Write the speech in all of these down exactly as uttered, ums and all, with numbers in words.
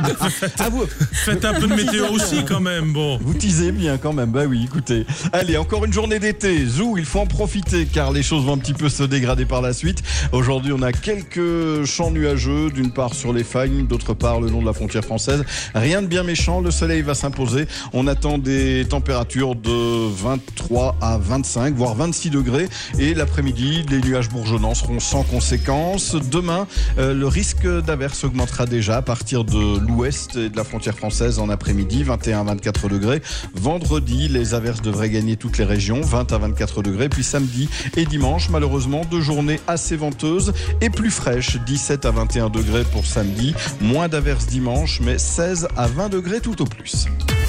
Ah, vous... Faites un peu de météo aussi quand même, bon. Vous teasez bien quand même, bah oui, écoutez. Allez, encore une journée d'été. Zou, il faut en profiter car les choses vont un petit peu se dégrader par la suite. Aujourd'hui, on a quelques champs nuageux, d'une part sur les Fagnes, d'autre part le long de la frontière française. Rien de bien méchant, le soleil va s'imposer. On attend des températures de vingt-trois à vingt-cinq, voire vingt-six degrés. Et l'après-midi, les nuages bourgeonnants seront sans conséquence. Demain, euh, le risque d'averse augmentera déjà à partir de l'ouest et de la frontière française en après-midi, vingt et un à vingt-quatre degrés. Vendredi, les averses devraient gagner toutes les régions, vingt à vingt-quatre degrés. Puis samedi et dimanche, malheureusement, deux journées assez venteuses et plus fraîches, dix-sept à vingt et un degrés pour samedi. Moins d'averses dimanche, mais seize à vingt degrés tout au plus.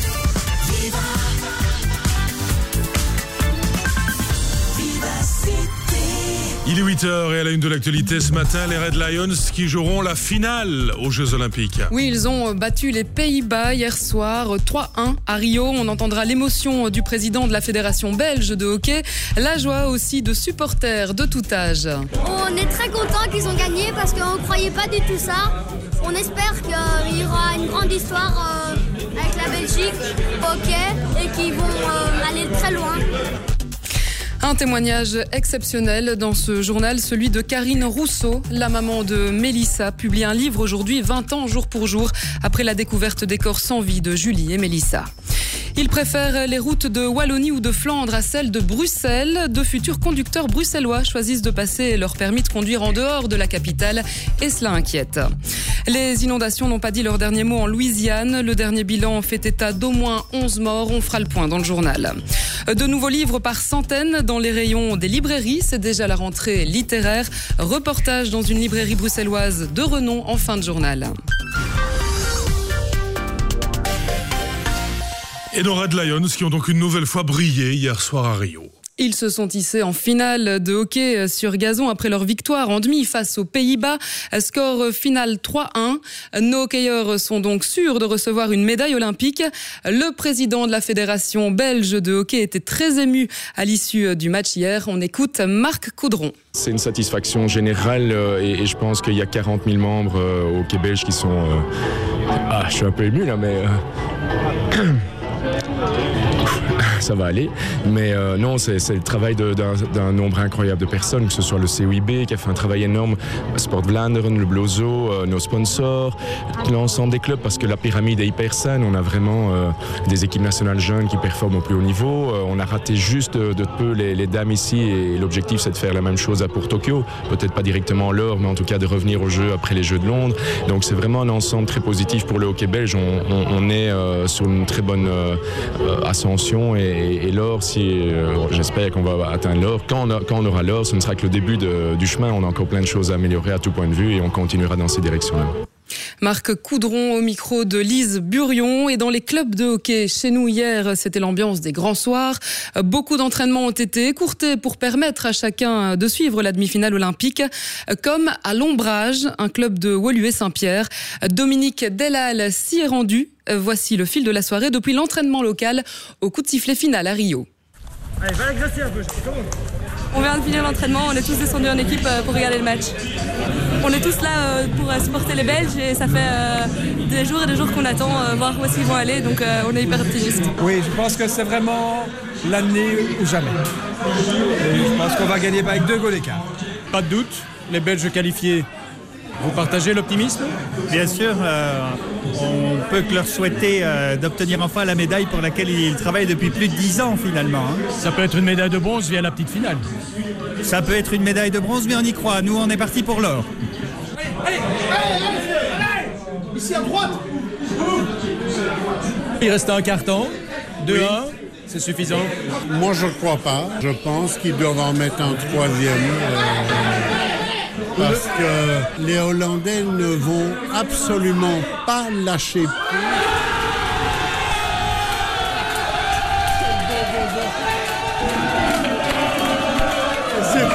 Il est huit heures et à la une de l'actualité ce matin, les Red Lions qui joueront la finale aux Jeux Olympiques. Oui, ils ont battu les Pays-Bas hier soir trois un à Rio. On entendra l'émotion du président de la Fédération belge de hockey, la joie aussi de supporters de tout âge. On est très contents qu'ils ont gagné parce qu'on ne croyait pas du tout ça. On espère qu'il y aura une grande histoire avec la Belgique hockey et qu'ils vont aller très loin. Un témoignage exceptionnel dans ce journal, celui de Karine Rousseau, la maman de Mélissa, publie un livre aujourd'hui, vingt ans jour pour jour, après la découverte des corps sans vie de Julie et Mélissa. Ils préfèrent les routes de Wallonie ou de Flandre à celles de Bruxelles. De futurs conducteurs bruxellois choisissent de passer leur permis de conduire en dehors de la capitale et cela inquiète. Les inondations n'ont pas dit leur dernier mot en Louisiane. Le dernier bilan fait état d'au moins onze morts. On fera le point dans le journal. De nouveaux livres par centaines dans les rayons des librairies. C'est déjà la rentrée littéraire. Reportage dans une librairie bruxelloise de renom en fin de journal. Et nos Red Lions qui ont donc une nouvelle fois brillé hier soir à Rio. Ils se sont hissés en finale de hockey sur gazon après leur victoire en demi face aux Pays-Bas. Score final trois un. Nos hockeyeurs sont donc sûrs de recevoir une médaille olympique. Le président de la Fédération belge de hockey était très ému à l'issue du match hier. On écoute Marc Coudron. C'est une satisfaction générale et, et je pense qu'il y a quarante mille membres au hockey belge qui sont... Euh... Ah, je suis un peu ému là, mais... Euh... Ça va aller, mais euh, non, c'est, c'est le travail de, d'un, d'un nombre incroyable de personnes, que ce soit le C O I B qui a fait un travail énorme, Sport Vlaanderen, le Blozo, euh, nos sponsors, l'ensemble des clubs, parce que la pyramide est hyper saine. On a vraiment euh, des équipes nationales jeunes qui performent au plus haut niveau. Euh, on a raté juste de, de peu les, les dames ici, et l'objectif c'est de faire la même chose pour Tokyo, peut-être pas directement l'or, mais en tout cas de revenir aux Jeux après les Jeux de Londres. Donc c'est vraiment un ensemble très positif pour le hockey belge. On, on, on est euh, sur une très bonne euh, ascension et Et, et l'or, si, euh, j'espère qu'on va atteindre l'or. Quand on, a, quand on aura l'or, ce ne sera que le début de, du chemin. On a encore plein de choses à améliorer à tout point de vue et on continuera dans ces directions-là. Marc Coudron au micro de Lise Burion. Et dans les clubs de hockey, chez nous hier, c'était l'ambiance des grands soirs. Beaucoup d'entraînements ont été écourtés pour permettre à chacun de suivre la demi-finale olympique, comme à l'Ombrage, un club de Woluwe-Saint-Pierre. Dominique Delal s'y est rendu. Voici le fil de la soirée depuis l'entraînement local au coup de sifflet final à Rio. Allez, va l'exercer un peu, comment ? On vient de finir l'entraînement, on est tous descendus en équipe pour regarder le match. On est tous là pour supporter les Belges et ça fait des jours et des jours qu'on attend voir où est-ce qu'ils vont aller, donc on est hyper optimistes. Oui, je pense que c'est vraiment l'année ou jamais. Et je pense qu'on va gagner avec deux goals d'écart. Pas de doute, les Belges qualifiés. Vous partagez l'optimisme ? Bien sûr, euh, on peut que leur souhaiter euh, d'obtenir enfin la médaille pour laquelle ils travaillent depuis plus de dix ans finalement. Hein. Ça peut être une médaille de bronze via la petite finale. Ça peut être une médaille de bronze, mais on y croit. Nous, on est parti pour l'or. Allez, allez, allez, allez, allez. Ici à droite. Il reste un carton, deux un. Oui. C'est suffisant ? Moi, je ne crois pas. Je pense qu'ils doivent en mettre un troisième. Euh... Parce que les Hollandais ne vont absolument pas lâcher prise. C'est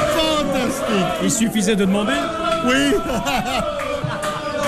fantastique. Il suffisait de demander ?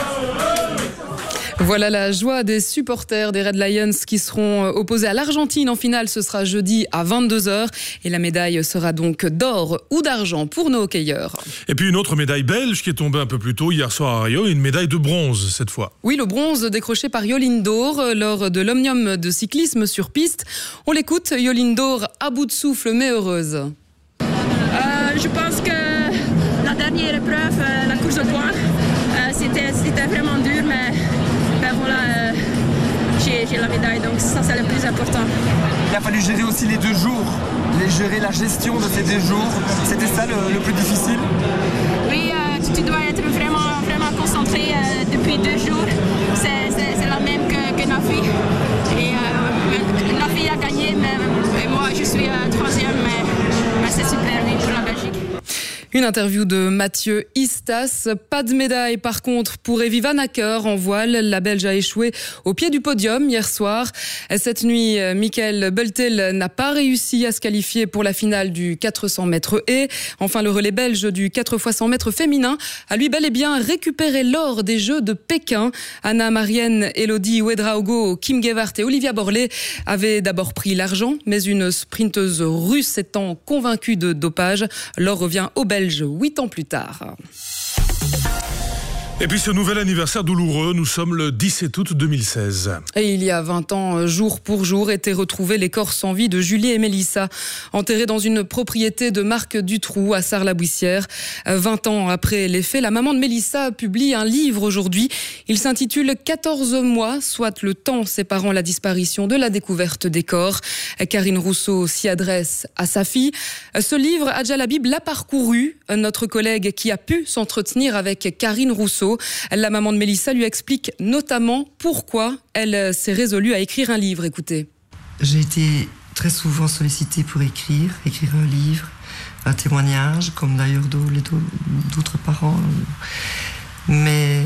Oui. Voilà la joie des supporters des Red Lions qui seront opposés à l'Argentine en finale. Ce sera jeudi à vingt-deux heures et la médaille sera donc d'or ou d'argent pour nos hockeyeurs. Et puis une autre médaille belge qui est tombée un peu plus tôt hier soir à Rio, une médaille de bronze cette fois. Oui, le bronze décroché par Yolande Dor lors de l'Omnium de cyclisme sur piste. On l'écoute, Yolande Dor à bout de souffle mais heureuse. Euh, je pense que la dernière épreuve, euh, la course au point, euh, c'était, c'était vraiment dur, mais ben voilà, euh, j'ai, j'ai la médaille, donc ça c'est le plus important. Il a fallu gérer aussi les deux jours, les gérer la gestion de ces deux jours. C'était ça le, le plus difficile. Oui, euh, tu, tu dois être vraiment, vraiment concentré euh, depuis deux jours. C'est, c'est, c'est la même que, que Nafi. Et euh, Nafi a gagné, mais moi je suis euh, troisième, mais, mais c'est super oui, pour la Belgique. Une interview de Mathieu Istas. Pas de médaille par contre pour Evie Van Acker en voile. La Belge a échoué au pied du podium hier soir. Cette nuit, Michael Bultel n'a pas réussi à se qualifier pour la finale du quatre cents mètres haies. Enfin, le relais belge du quatre fois cent mètres féminin a lui bel et bien récupéré l'or des Jeux de Pékin. Anna Marienne, Elodie Ouedraogo, Kim Gewart et Olivia Borlée avaient d'abord pris l'argent, mais une sprinteuse russe étant convaincue de dopage, l'or revient aux Belges huit ans plus tard. Et puis ce nouvel anniversaire douloureux, nous sommes le dix-sept août deux mille seize. Et il y a vingt ans, jour pour jour, étaient retrouvés les corps sans vie de Julie et Mélissa, enterrés dans une propriété de Marc Dutroux à Sarre-la-Bouissière. vingt ans après les faits, la maman de Mélissa publie un livre aujourd'hui. Il s'intitule quatorze mois, soit le temps séparant la disparition de la découverte des corps. Karine Rousseau s'y adresse à sa fille. Ce livre, Adja Labib l'a parcouru. Notre collègue qui a pu s'entretenir avec Karine Rousseau, la maman de Mélissa, lui explique notamment pourquoi elle s'est résolue à écrire un livre. Écoutez. J'ai été très souvent sollicitée pour écrire, écrire un livre, un témoignage, comme d'ailleurs d'autres parents. Mais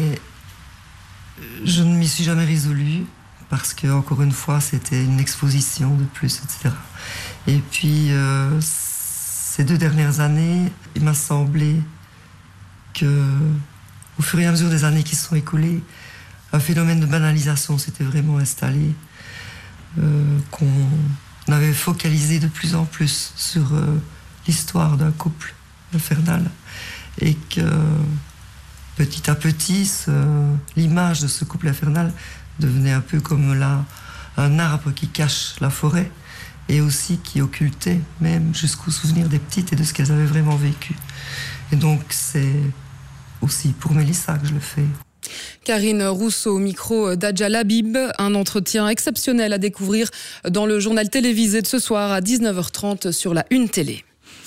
je ne m'y suis jamais résolue parce que, encore une fois, c'était une exposition de plus, et cetera. Et puis, euh, ces deux dernières années, il m'a semblé que, au fur et à mesure des années qui se sont écoulées, un phénomène de banalisation s'était vraiment installé, euh, qu'on avait focalisé de plus en plus sur euh, l'histoire d'un couple infernal, et que petit à petit, ce, l'image de ce couple infernal devenait un peu comme là, un arbre qui cache la forêt, et aussi qui occultait même jusqu'au souvenir des petites et de ce qu'elles avaient vraiment vécu. Et donc c'est aussi pour Mélissa que je le fais. Karine Rousseau au micro d'Adja Labib, un entretien exceptionnel à découvrir dans le journal télévisé de ce soir à dix-neuf heures trente sur la Une Télé.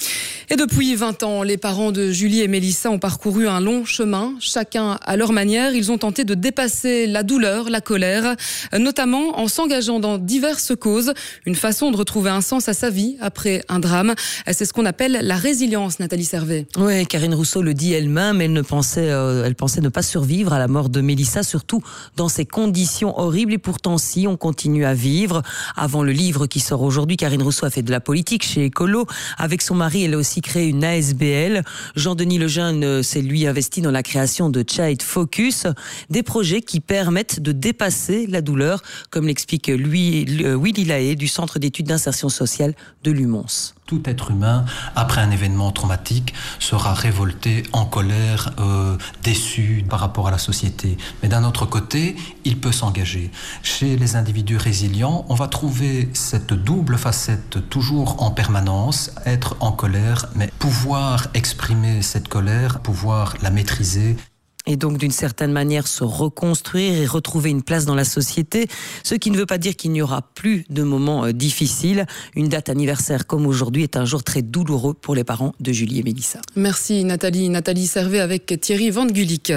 Et depuis vingt ans, les parents de Julie et Mélissa ont parcouru un long chemin, chacun à leur manière. Ils ont tenté de dépasser la douleur, la colère, notamment en s'engageant dans diverses causes. Une façon de retrouver un sens à sa vie après un drame. C'est ce qu'on appelle la résilience, Nathalie Servet. Oui, Karine Rousseau le dit elle-même, elle ne pensait, euh, elle pensait ne pas survivre à la mort de Mélissa, surtout dans ces conditions horribles. Et pourtant, si, on continue à vivre. Avant le livre qui sort aujourd'hui, Karine Rousseau a fait de la politique chez Écolo. Avec son mari, elle a aussi créé une A S B L. Jean-Denis Lejeune s'est lui investi dans la création de Child Focus, des projets qui permettent de dépasser la douleur, comme l'explique lui, Willy Lahaye du Centre d'études d'insertion sociale de Lumons. Tout être humain, après un événement traumatique, sera révolté, en colère, euh, déçu par rapport à la société. Mais d'un autre côté, il peut s'engager. Chez les individus résilients, on va trouver cette double facette toujours en permanence, être en colère, mais pouvoir exprimer cette colère, pouvoir la maîtriser. Et donc, d'une certaine manière, se reconstruire et retrouver une place dans la société. Ce qui ne veut pas dire qu'il n'y aura plus de moments euh, difficiles. Une date anniversaire comme aujourd'hui est un jour très douloureux pour les parents de Julie et Mélissa. Merci Nathalie. Nathalie Servet avec Thierry Van Gulik.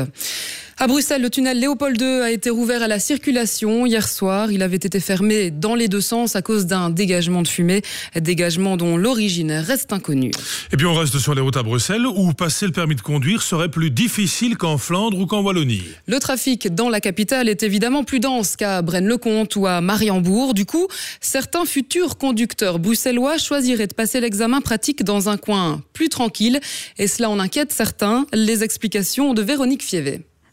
À Bruxelles, le tunnel Léopold deux a été rouvert à la circulation hier soir. Il avait été fermé dans les deux sens à cause d'un dégagement de fumée, dégagement dont l'origine reste inconnue. Et puis on reste sur les routes à Bruxelles où passer le permis de conduire serait plus difficile qu'en Flandre ou qu'en Wallonie. Le trafic dans la capitale est évidemment plus dense qu'à Braine-le-Comte ou à Mariembourg. Du coup, certains futurs conducteurs bruxellois choisiraient de passer l'examen pratique dans un coin plus tranquille. Et cela en inquiète certains. Les explications de Véronique Fievet.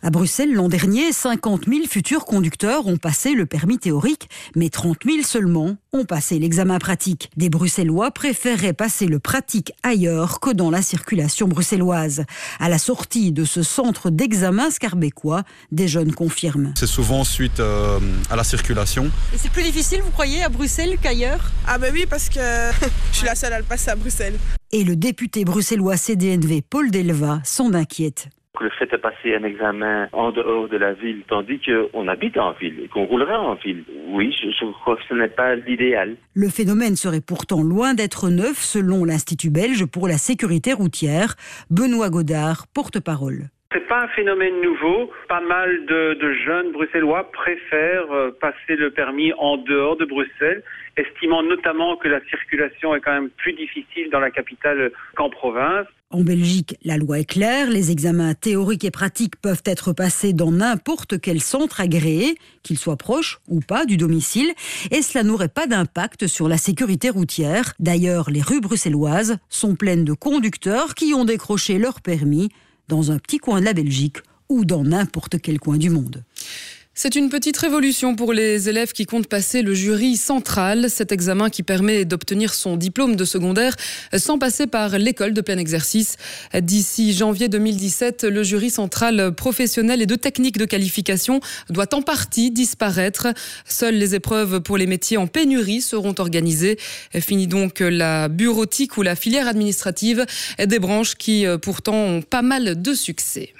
À Bruxelles, l'an dernier, cinquante mille futurs conducteurs ont passé le permis théorique, mais trente mille seulement ont passé l'examen pratique. Des Bruxellois préféreraient passer le pratique ailleurs que dans la circulation bruxelloise. À la sortie de ce centre d'examen scarbécois, des jeunes confirment. C'est souvent suite euh, à la circulation. Et c'est plus difficile, vous croyez, à Bruxelles qu'ailleurs ? Ah ben oui, parce que je suis la seule à le passer à Bruxelles. Et le député bruxellois C D N V Paul Delva s'en inquiète. Le fait de passer un examen en dehors de la ville, tandis qu'on habite en ville et qu'on roulera en ville, oui, je, je crois que ce n'est pas l'idéal. Le phénomène serait pourtant loin d'être neuf, selon l'Institut belge pour la sécurité routière. Benoît Godard, porte-parole. C'est pas un phénomène nouveau. Pas mal de, de jeunes bruxellois préfèrent euh, passer le permis en dehors de Bruxelles, estimant notamment que la circulation est quand même plus difficile dans la capitale qu'en province. En Belgique, la loi est claire, les examens théoriques et pratiques peuvent être passés dans n'importe quel centre agréé, qu'il soit proche ou pas du domicile, et cela n'aurait pas d'impact sur la sécurité routière. D'ailleurs, les rues bruxelloises sont pleines de conducteurs qui ont décroché leur permis dans un petit coin de la Belgique ou dans n'importe quel coin du monde. C'est une petite révolution pour les élèves qui comptent passer le jury central, cet examen qui permet d'obtenir son diplôme de secondaire sans passer par l'école de plein exercice. D'ici janvier deux mille dix-sept, le jury central professionnel et de technique de qualification doit en partie disparaître. Seules les épreuves pour les métiers en pénurie seront organisées. Fini donc la bureautique ou la filière administrative, des branches qui pourtant ont pas mal de succès.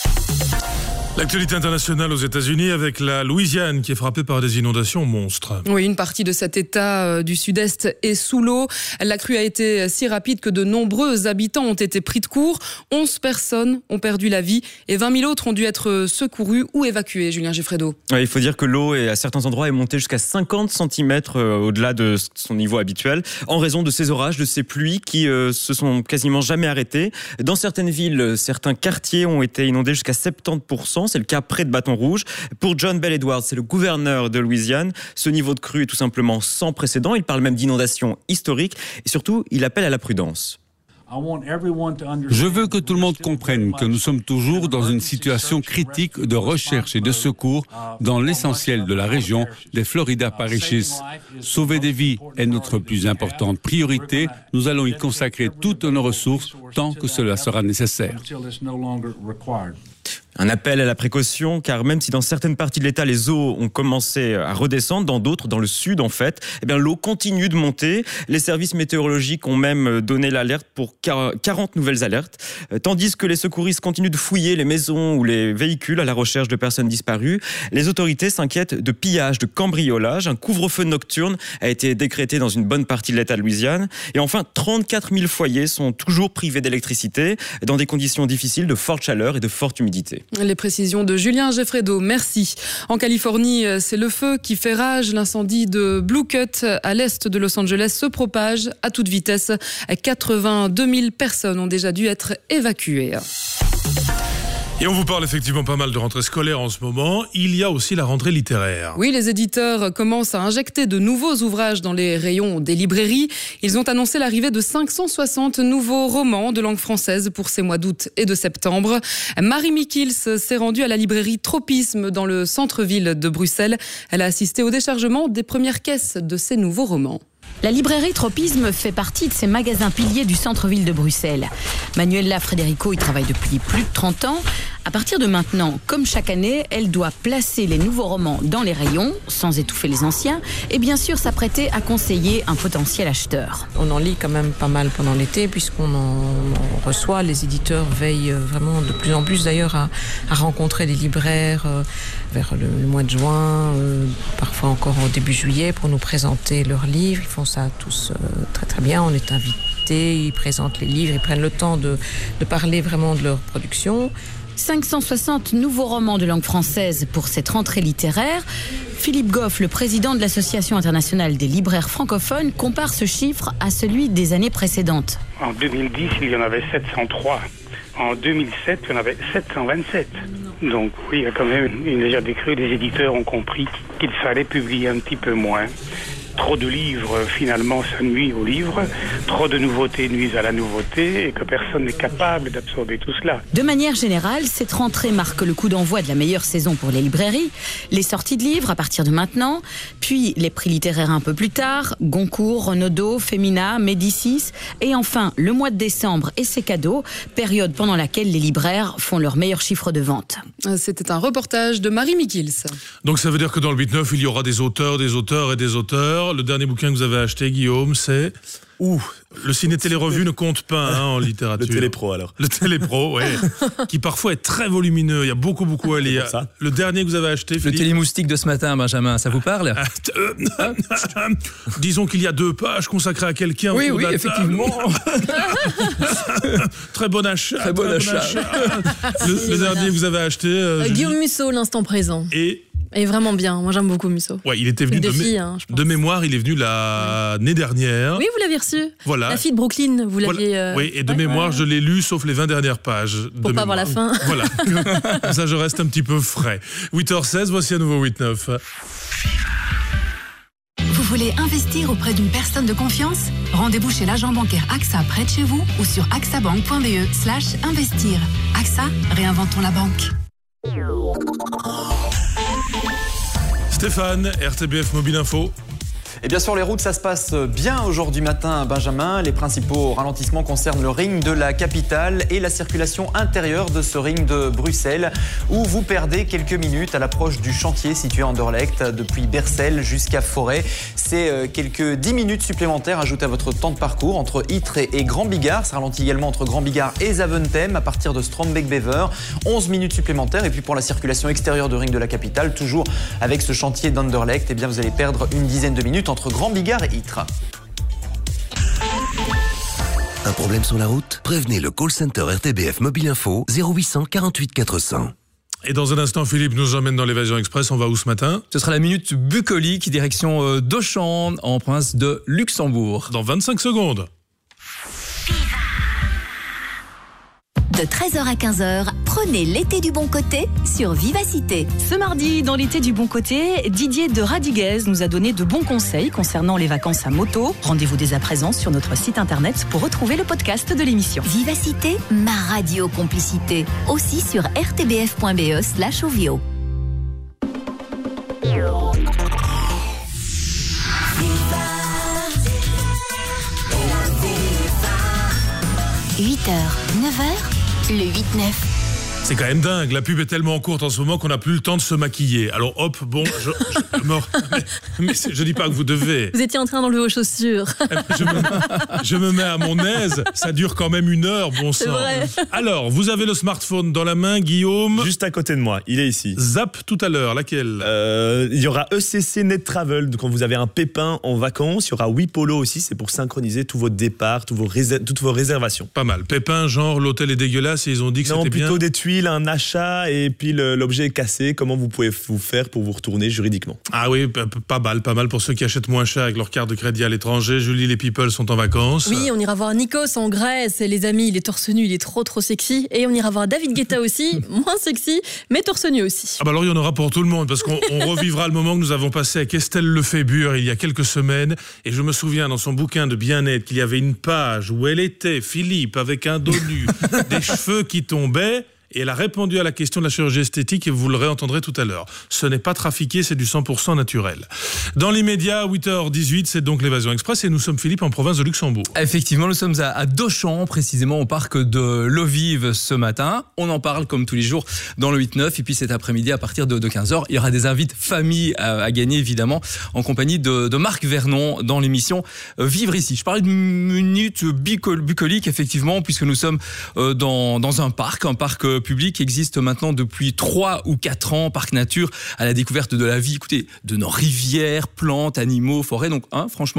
L'actualité internationale aux États-Unis avec la Louisiane qui est frappée par des inondations monstres. Oui, une partie de cet État du Sud-Est est sous l'eau. La crue a été si rapide que de nombreux habitants ont été pris de court. onze personnes ont perdu la vie et vingt mille autres ont dû être secourus ou évacués. Julien Geffredo. Ouais, il faut dire que l'eau, est, à certains endroits, est montée jusqu'à cinquante centimètres euh, au-delà de son niveau habituel en raison de ces orages, de ces pluies qui euh, se sont quasiment jamais arrêtées. Dans certaines villes, certains quartiers ont été inondés jusqu'à soixante-dix pour cent. C'est le cas près de Bâton Rouge. Pour John Bell Edwards, c'est le gouverneur de Louisiane. Ce niveau de crue est tout simplement sans précédent. Il parle même d'inondation historique et surtout, il appelle à la prudence. Je veux que tout le monde comprenne que nous sommes toujours dans une situation critique de recherche et de secours dans l'essentiel de la région des Florida Parishes. Sauver des vies est notre plus importante priorité. Nous allons y consacrer toutes nos ressources tant que cela sera nécessaire. Un appel à la précaution, car même si dans certaines parties de l'État, les eaux ont commencé à redescendre, dans d'autres, dans le sud en fait, eh bien, l'eau continue de monter. Les services météorologiques ont même donné l'alerte pour quarante nouvelles alertes, tandis que les secouristes continuent de fouiller les maisons ou les véhicules à la recherche de personnes disparues. Les autorités s'inquiètent de pillage, de cambriolage. Un couvre-feu nocturne a été décrété dans une bonne partie de l'État de Louisiane. Et enfin, trente-quatre mille foyers sont toujours privés d'électricité dans des conditions difficiles de forte chaleur et de forte humidité. Les précisions de Julien Geffredo, merci. En Californie, c'est le feu qui fait rage. L'incendie de Blue Cut à l'est de Los Angeles se propage à toute vitesse. quatre-vingt-deux mille personnes ont déjà dû être évacuées. Et on vous parle effectivement pas mal de rentrée scolaire en ce moment. Il y a aussi la rentrée littéraire. Oui, les éditeurs commencent à injecter de nouveaux ouvrages dans les rayons des librairies. Ils ont annoncé l'arrivée de cinq cent soixante nouveaux romans de langue française pour ces mois d'août et de septembre. Marie Mikils s'est rendue à la librairie Tropisme dans le centre-ville de Bruxelles. Elle a assisté au déchargement des premières caisses de ces nouveaux romans. La librairie Tropisme fait partie de ces magasins piliers du centre-ville de Bruxelles. Manuela Frederico y travaille depuis plus de trente ans. À partir de maintenant, comme chaque année, elle doit placer les nouveaux romans dans les rayons, sans étouffer les anciens, et bien sûr s'apprêter à conseiller un potentiel acheteur. On en lit quand même pas mal pendant l'été, puisqu'on en, en reçoit. Les éditeurs veillent vraiment de plus en plus d'ailleurs à, à rencontrer les libraires euh, vers le, le mois de juin, euh, parfois encore au début juillet, pour nous présenter leurs livres. Ils font ça tous euh, très très bien, on est invités, ils présentent les livres, ils prennent le temps de, de parler vraiment de leur production. cinq cent soixante nouveaux romans de langue française pour cette rentrée littéraire. Philippe Goff, le président de l'Association internationale des libraires francophones, compare ce chiffre à celui des années précédentes. En deux mille dix, il y en avait sept cent trois. En deux mille sept, il y en avait sept cent vingt-sept. Donc oui, il y a quand même une légère décrue. Les éditeurs ont compris qu'il fallait publier un petit peu moins, trop de livres, finalement, ça nuit aux livres. Trop de nouveautés nuisent à la nouveauté et que personne n'est capable d'absorber tout cela. De manière générale, cette rentrée marque le coup d'envoi de la meilleure saison pour les librairies. Les sorties de livres à partir de maintenant, puis les prix littéraires un peu plus tard, Goncourt, Renaudot, Femina, Médicis, et enfin le mois de décembre et ses cadeaux, période pendant laquelle les libraires font leur meilleur chiffre de vente. C'était un reportage de Marie Mikils. Donc ça veut dire que dans le huit neuf, il y aura des auteurs, des auteurs et des auteurs. Le dernier bouquin que vous avez acheté, Guillaume, c'est... Ouh, le ciné-télé-revue ne compte pas hein, en littérature. Le Télépro alors. Le Télépro, oui. Qui parfois est très volumineux. Il y a beaucoup, beaucoup à lire. Ça. Le dernier que vous avez acheté, Le Télémoustique de ce matin, Benjamin, ça vous parle? Disons qu'il y a deux pages consacrées à quelqu'un. Oui, oui, effectivement. Très bon achat. Très bon, très achat. bon achat. Le, le dernier que vous avez acheté. Euh, Guillaume Musso, L'instant présent. Et. Et vraiment bien, moi j'aime beaucoup Musso. Ouais, il était venu de, filles, mé- hein, de mémoire, il est venu l'année dernière. Oui, vous l'avez reçu. Voilà. La fille de Brooklyn, vous l'aviez. Voilà. Euh... Oui, et de ouais, mémoire, ouais. je l'ai lu sauf les vingt dernières pages. Pour de pas mémoire. avoir la fin. Voilà. Comme ça, je reste un petit peu frais. huit heures seize, voici un nouveau huit neuf. Vous voulez investir auprès d'une personne de confiance? Rendez-vous chez l'agent bancaire AXA près de chez vous ou sur axabank.be slash investir. AXA, réinventons la banque. Stéphane, R T B F Mobile Info. Et bien sur les routes, ça se passe bien aujourd'hui matin, Benjamin. Les principaux ralentissements concernent le ring de la capitale et la circulation intérieure de ce ring de Bruxelles, où vous perdez quelques minutes à l'approche du chantier situé à Anderlecht, depuis Bercel jusqu'à Forêt. C'est quelques dix minutes supplémentaires ajoutées à votre temps de parcours entre Ytre et Grand Bigard. Ça ralentit également entre Grand Bigard et Zaventem à partir de Strombeek-Bever. onze minutes supplémentaires. Et puis pour la circulation extérieure de ring de la capitale, toujours avec ce chantier d'Anderlecht, eh bien vous allez perdre une dizaine de minutes entre Grand Bigard et Ytre. Un problème sur la route? Prévenez le call center R T B F Mobile Info zéro huit cent quarante-huit quatre cents. Et dans un instant, Philippe nous emmène dans l'Évasion Express. On va où ce matin? Ce sera la minute bucolique, direction euh, d'Auchan, en province de Luxembourg. Dans vingt-cinq secondes. De treize heures à quinze heures, prenez l'été du bon côté sur Vivacité. Ce mardi, dans l'été du bon côté, Didier de Radiguez nous a donné de bons conseils concernant les vacances à moto. Rendez-vous dès à présent sur notre site internet pour retrouver le podcast de l'émission. Vivacité, ma radio complicité. Aussi sur rtbf.be slash ovio. huit heures, neuf heures, le huit neuf. C'est quand même dingue, la pub est tellement courte en ce moment qu'on n'a plus le temps de se maquiller. Alors hop, bon, je, je, mort, mais, mais je dis pas que vous devez. Vous étiez en train d'enlever vos chaussures. Je me, je me mets à mon aise, ça dure quand même une heure, bon sang. C'est vrai. Alors, vous avez le smartphone dans la main, Guillaume. Juste à côté de moi, il est ici. Zap tout à l'heure, laquelle euh, Il y aura E C C Net Travel, quand vous avez un pépin en vacances. Il y aura Wipolo aussi, c'est pour synchroniser tous vos départs, tous vos réser- toutes vos réservations. Pas mal. Pépin, genre l'hôtel est dégueulasse et ils ont dit que non, c'était bien. Non, plutôt des tuiles, un achat et puis le, l'objet est cassé. Comment vous pouvez vous faire pour vous retourner juridiquement? Ah oui, pas mal, pas mal pour ceux qui achètent moins cher avec leur carte de crédit à l'étranger. Julie, les people sont en vacances. Oui, on ira voir Nikos en Grèce. Et les amis, il est torse nu, il est trop trop sexy. Et on ira voir David Guetta aussi, moins sexy, mais torse nu aussi. Ah bah alors il y en aura pour tout le monde parce qu'on on revivra le moment que nous avons passé avec Estelle Lefébure il y a quelques semaines. Et je me souviens dans son bouquin de bien-être qu'il y avait une page où elle était, Philippe, avec un dos nu, des cheveux qui tombaient. Et elle a répondu à la question de la chirurgie esthétique et vous le réentendrez tout à l'heure. Ce n'est pas trafiqué, c'est du cent pour cent naturel. Dans l'immédiat, huit heures dix-huit, c'est donc l'Évasion Express et nous sommes, Philippe, en province de Luxembourg. Effectivement, nous sommes à, à Dochamps, précisément au parc de l'Eau-Vive ce matin. On en parle comme tous les jours dans le huit neuf et puis cet après-midi à partir de, de quinze heures, il y aura des invites famille à, à gagner évidemment en compagnie de, de Marc Vernon dans l'émission Vivre ici. Je parlais de minute bucolique effectivement puisque nous sommes euh, dans, dans un parc, un parc public existe maintenant depuis trois ou quatre ans, parc nature à la découverte de la vie, écoutez, de nos rivières, plantes, animaux, forêts. Donc, hein, franchement,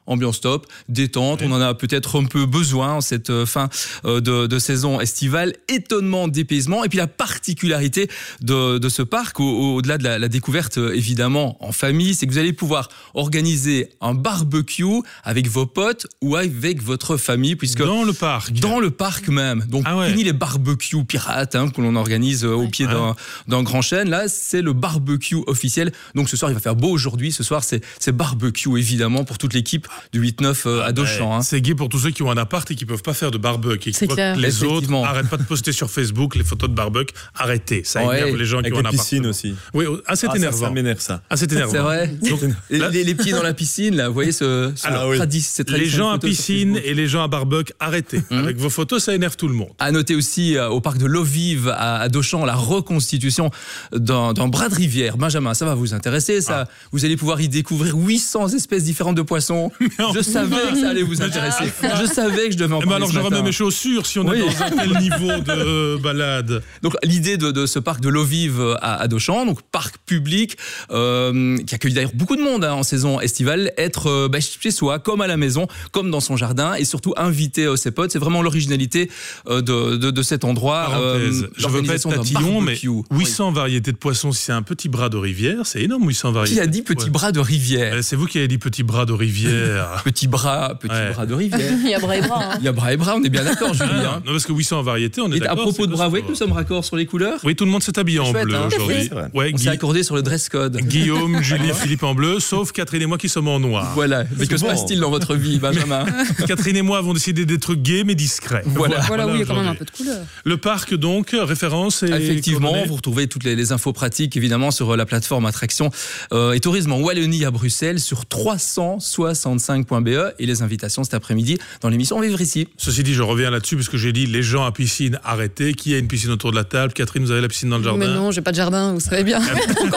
ambiance top, détente. On en a peut-être un peu besoin en cette fin de, de saison estivale. Étonnement, dépaysement. Et puis la particularité de, de ce parc, au, au-delà de la, la découverte évidemment en famille, c'est que vous allez pouvoir organiser un barbecue avec vos potes ou avec votre famille, puisque dans le parc, dans le parc même. Donc ah ouais. fini les barbecues pirates hein, que l'on organise au pied ouais. d'un, d'un grand chêne. Là, c'est le barbecue officiel. Donc ce soir, il va faire beau aujourd'hui. Ce soir, c'est, c'est barbecue évidemment pour toute l'équipe du huit neuf euh, à Dochamps. Hein. C'est gai pour tous ceux qui ont un appart et qui peuvent pas faire de barbecue. C'est clair. Que les autres arrêtent pas de poster sur Facebook les photos de barbecue. Arrêtez, ça énerve ouais. les gens Avec qui ont un appart. piscine aussi. Oui, ah, c'est ah, énervant. Ça, ça m'énerve ça. Ah, c'est énervant. C'est vrai. Donc, là, les, les pieds dans la piscine, là, vous voyez ce, ce alors, oui. tradis, cette les gens à piscine et les gens à barbecue, arrêtez. Mmh. Avec vos photos, ça énerve tout le monde. À noter aussi euh, au parc de l'Eau Vive à, à Dochamps la reconstitution d'un, d'un bras de rivière. Benjamin, ça va vous intéresser, ça. Ah. Vous allez pouvoir y découvrir huit cents espèces différentes de poissons. Je savais que ça allait vous intéresser. Je savais que je devais en parler. Mais alors, je remets mes chaussures si on oui. est dans un tel niveau de balade. Donc, l'idée de, de ce parc de l'Eau Vive à, à Dochamps, donc parc public, euh, qui accueille d'ailleurs beaucoup de monde hein, en saison estivale, être euh, bah, chez soi, comme à la maison, comme dans son jardin, et surtout inviter euh, ses potes. C'est vraiment l'originalité euh, de, de, de cet endroit. Euh, je veux pas être tatillon, mais huit cents oui. variétés de poissons, si c'est un petit bras de rivière, c'est énorme, huit cents variétés. Qui a dit petit ouais. bras de rivière euh, C'est vous qui avez dit petit bras de rivière. Petit bras, petit ouais. bras de rivière. Il y a bras et bras. Hein. Il y a bras et bras, on est bien d'accord, Julie. Ah, hein. Non, parce que huit cents variétés, on est et d'accord. À propos de bras, vous voyez que nous sommes raccords sur les couleurs. Oui, tout le monde s'est habillé en bleu hein. aujourd'hui. Ouais, on Guy... s'est accordé sur le dress code. Guillaume, Julie et Philippe en bleu, sauf Catherine et moi qui sommes en noir. Voilà. Mais que se bon. passe-t-il dans votre vie, Benjamin? Catherine et moi avons décidé d'être gays mais discrets. Voilà, voilà, voilà oui, il y a quand même un peu de couleur. Le parc, donc, référence et effectivement, coordonnées. Vous retrouvez toutes les, les infos pratiques, évidemment, sur la plateforme Attractions euh, et Tourisme en Wallonie à Bruxelles sur trois cent soixante-cinq point b e et les invitations cet après-midi dans l'émission Vivre ici. Ceci dit, je reviens là-dessus parce que j'ai dit les gens à piscine, arrêtez. Qui a une piscine autour de la table? Catherine, vous avez la piscine dans le jardin? Mais non, j'ai pas de jardin, vous savez bien.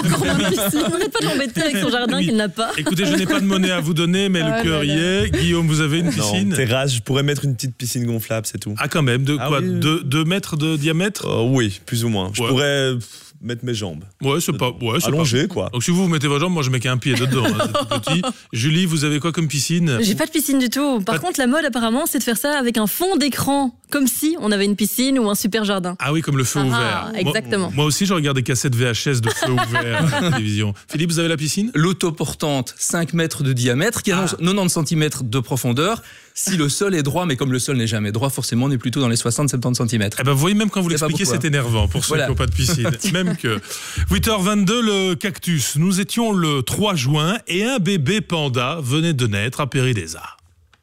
On n'arrête pas de l'embêter avec son jardin oui. qu'il n'a pas. Écoutez, je n'ai pas de monnaie à vous donner, mais ah, le cœur y est. Guillaume, vous avez une piscine? Non, terrasse, je pourrais mettre une petite piscine gonflable, c'est tout. Ah, quand même, de ah, quoi? oui. deux mètres de diamètre? euh, Oui, plus ou moins. Je ouais. pourrais mettre mes jambes. Ouais, c'est pas. Ouais, c'est allongé, pas... quoi. Donc si vous, vous mettez vos jambes, moi je mets qu'un pied dedans. Hein, c'est tout petit. Julie, vous avez quoi comme piscine? J'ai pas de piscine du tout. Par pas... contre, la mode apparemment, c'est de faire ça avec un fond d'écran, comme si on avait une piscine ou un super jardin. Ah oui, comme le feu ah, ouvert. Exactement. Moi, moi aussi, je regarde des cassettes V H S de feu ouvert à la télévision. Philippe, vous avez la piscine? L'autoportante, cinq mètres de diamètre, qui annonce ah. quatre-vingt-dix centimètres de profondeur. Si le sol est droit, mais comme le sol n'est jamais droit, forcément, on est plutôt dans les soixante à soixante-dix centimètres. Eh ben, vous voyez, même quand vous l'expliquez, c'est énervant pour ceux voilà. qui n'ont pas de piscine. Même que huit heures vingt-deux, le cactus. Nous étions le trois juin et un bébé panda venait de naître à Péry-des-Arts.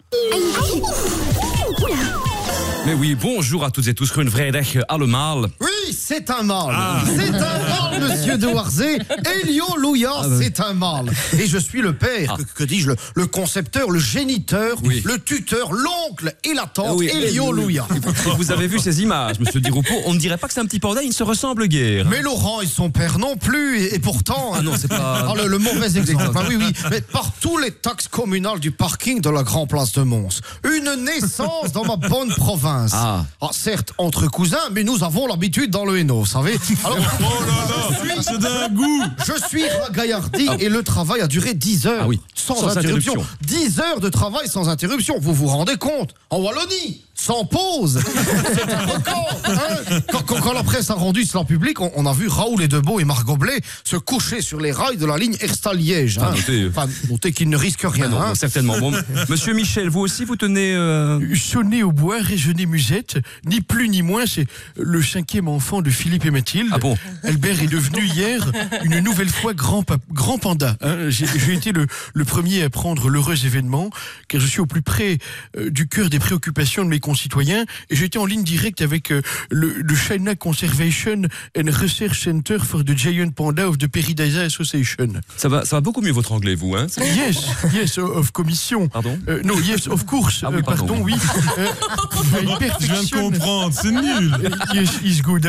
Mais oui, bonjour à toutes et tous, goedemiddag allemaal. Oui, c'est un mâle. Ah. C'est un mâle, monsieur de Warzé. Elio Louia, ah, ben. c'est un mâle. Et je suis le père, ah. que, que dis-je, le, le concepteur, le géniteur, oui. le tuteur, l'oncle et la tante, ah, oui. Elio Louia. Vous avez vu ces images, monsieur Diroupeau? On ne dirait pas que c'est un petit panda, il ne se ressemble guère. Mais Laurent et son père non plus, et, et pourtant... Ah non, c'est pas... Ah, le, le mauvais exemple, ah, oui, oui. Mais par tous les taxes communales du parking de la Grand Place de Mons, une naissance dans ma bonne province. Ah. ah, certes, entre cousins, mais nous avons l'habitude dans le Hainaut, vous savez. Alors, oh là là, c'est d'un goût. Je suis ragaillardi ah. et le travail a duré dix heures. Ah oui, sans, sans interruption. interruption. dix heures de travail sans interruption. Vous vous rendez compte? En Wallonie, sans pause. C'est un record. Hein quand, quand, quand la presse a rendu cela public, on, on a vu Raoul Edebeau et Margot Blais se coucher sur les rails de la ligne Herstal-Liège. Hein. Notez, enfin, notez qu'ils ne risquent rien. Ah non, hein. non, certainement. Bon, Monsieur Michel, vous aussi, vous tenez... Euh... Sonner au bois, résonner musette, ni plus ni moins, c'est le cinquième enfant de Philippe et Mathilde. Ah bon? Albert est devenu hier une nouvelle fois grand, grand panda. Hein. J'ai, j'ai été le, le premier à prendre l'heureux événement, car je suis au plus près euh, du cœur des préoccupations de mes concitoyens, et j'étais en ligne directe avec euh, le, le China Conservation and Research Center for the Giant Panda of the Péry-des-Arts Association. Ça va, ça va beaucoup mieux votre anglais, vous, hein? Yes, yes, of commission. Pardon? euh, Non, yes, of course. Ah oui, pardon, euh, pardon, oui. Euh, Je viens de comprendre, c'est nul. Yes, is good. Hein.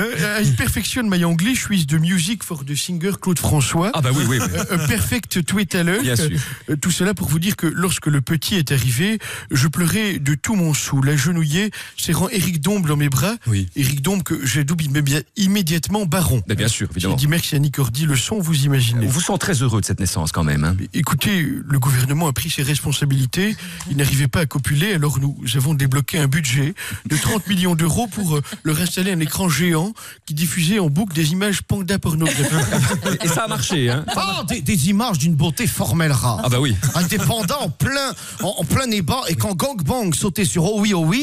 Euh, une perfection my English with the music for the singer Claude François. Ah bah oui, oui, oui. Euh, a perfect tweeteller. Bien sûr. Euh, tout cela pour vous dire que lorsque le petit est arrivé, je pleurais de tout mon sou, l'agenouillé, serrant Éric Dombe dans mes bras. Oui. Éric Dombe que j'ai doublé immédiatement baron. Mais bien sûr, évidemment. J'ai dit merci à Nick Ordi, le son, vous imaginez. Vous sentez très heureux de cette naissance quand même. Hein. Écoutez, le gouvernement a pris ses responsabilités. Il n'arrivait pas à copuler, alors nous avons débloqué un budget de trente millions d'euros pour euh, leur installer un écran géant qui diffusait en boucle des images panda pornographiques. Et ça a marché, hein. Ah, des, des images d'une beauté formelle rare. Ah bah oui. Avec des pandas en plein, en, en plein débat, et quand Gangbang sautait sur Oh oui, oh oui,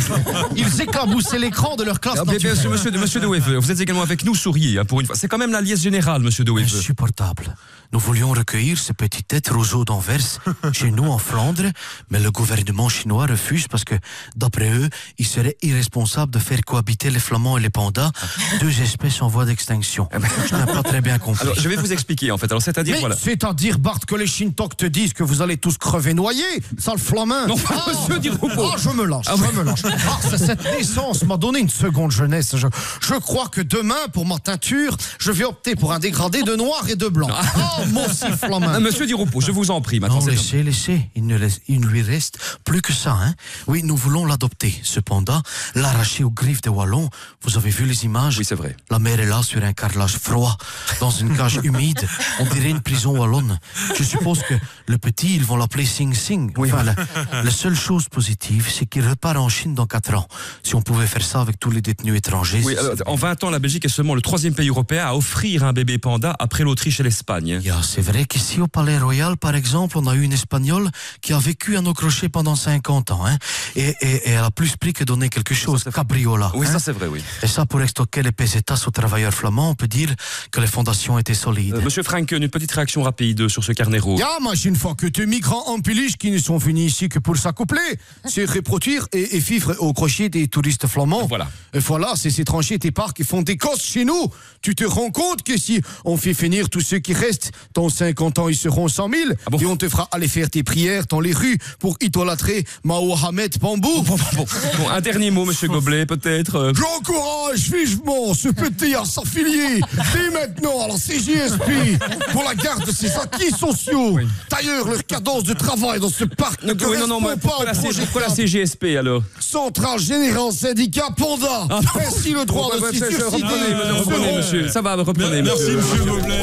ils éclaboussaient l'écran de leur classe Ah, bien, bien sûr, naturelle. monsieur, monsieur De Wever, vous êtes également avec nous, souriez, hein, pour une fois. C'est quand même la liesse générale, monsieur De Wever. Insupportable. Nous voulions recueillir ces petites têtes roseaux d'Anvers chez nous en Flandre, mais le gouvernement chinois refuse parce que, d'après eux, il serait irresponsable de faire cohabiter les flamands et les pandas, deux espèces en voie d'extinction. Je n'ai pas très bien compris. Alors, je vais vous expliquer, en fait. Alors, c'est-à-dire, Mais voilà. c'est-à-dire, Bart, que les Shintok te disent que vous allez tous crever noyés, sale flamin. Non, ah, monsieur Di Rupo. Ah, je me lâche, Ah, je me lâche. Ah, c'est- cette naissance m'a donné une seconde jeunesse. Je, je crois que demain, pour ma teinture, je vais opter pour un dégradé de noir et de blanc. Ah, mon sifflement. Ah, monsieur Di Rupo, je vous en prie, maintenant. Non, c'est- laissez, laissez. Il ne, laisse- il ne lui reste plus que ça. Hein. Oui, nous voulons l'adopter. Cependant, l'arracher aux griffes des Wallons, vous avez vu les images? Oui, c'est vrai. La mère est là sur un carrelage froid, dans une cage humide. On dirait une prison wallonne. Je suppose que le petit, ils vont l'appeler Sing Sing. Enfin, la, la seule chose positive, c'est qu'il repart en Chine dans quatre ans. Si on pouvait faire ça avec tous les détenus étrangers. Oui, c'est- alors, en vingt ans, la Belgique est seulement le troisième pays européen à offrir un bébé panda après l'Autriche et l'Espagne. Yeah, c'est vrai qu'ici au Palais Royal, par exemple, on a eu une Espagnole qui a vécu à nos crochets pendant cinquante ans. Hein, et, et, et elle a plus pris que donné quelque chose. Cabriola. Oui, hein. ça c'est vrai, oui. Et ça, pour extorquer les pesetas aux travailleurs flamands, on peut dire que les fondations étaient solides. Euh, monsieur Franken, une petite réaction rapide sur ce carnet rouge. Ja, maar une fois que tes migrants en piliche qui ne sont venus ici que pour s'accoupler, c'est reproduire et, et vivre au crochet des touristes flamands. Voilà. Et voilà, ces étrangers, tes parcs, qui font des cosses chez nous. Tu te rends compte que si on fait finir tous ceux qui restent, dans cinquante ans, ils seront cent mille, Ah bon? et on te fera aller faire tes prières dans les rues pour idolâtrer Mohamed Bambou. Bon, bon, bon. Bon, un dernier mot, monsieur Goblet, peut-être. euh. J'encourage vivement ce petit à s'affilier dès maintenant à la C G S P pour la garde de ses acquis sociaux. D'ailleurs, leur cadence de travail dans ce parc ne Oui, non, non, correspond mais pas pourquoi au la, C- projet pourquoi la C G S P alors? Centrale Générale Syndicat Panda. Ah, Ainsi le droit Bon, de bah, s'y bah, suicider. reprenez, reprenez, monsieur. Ça va, reprenez, Merci, monsieur. monsieur Goblet.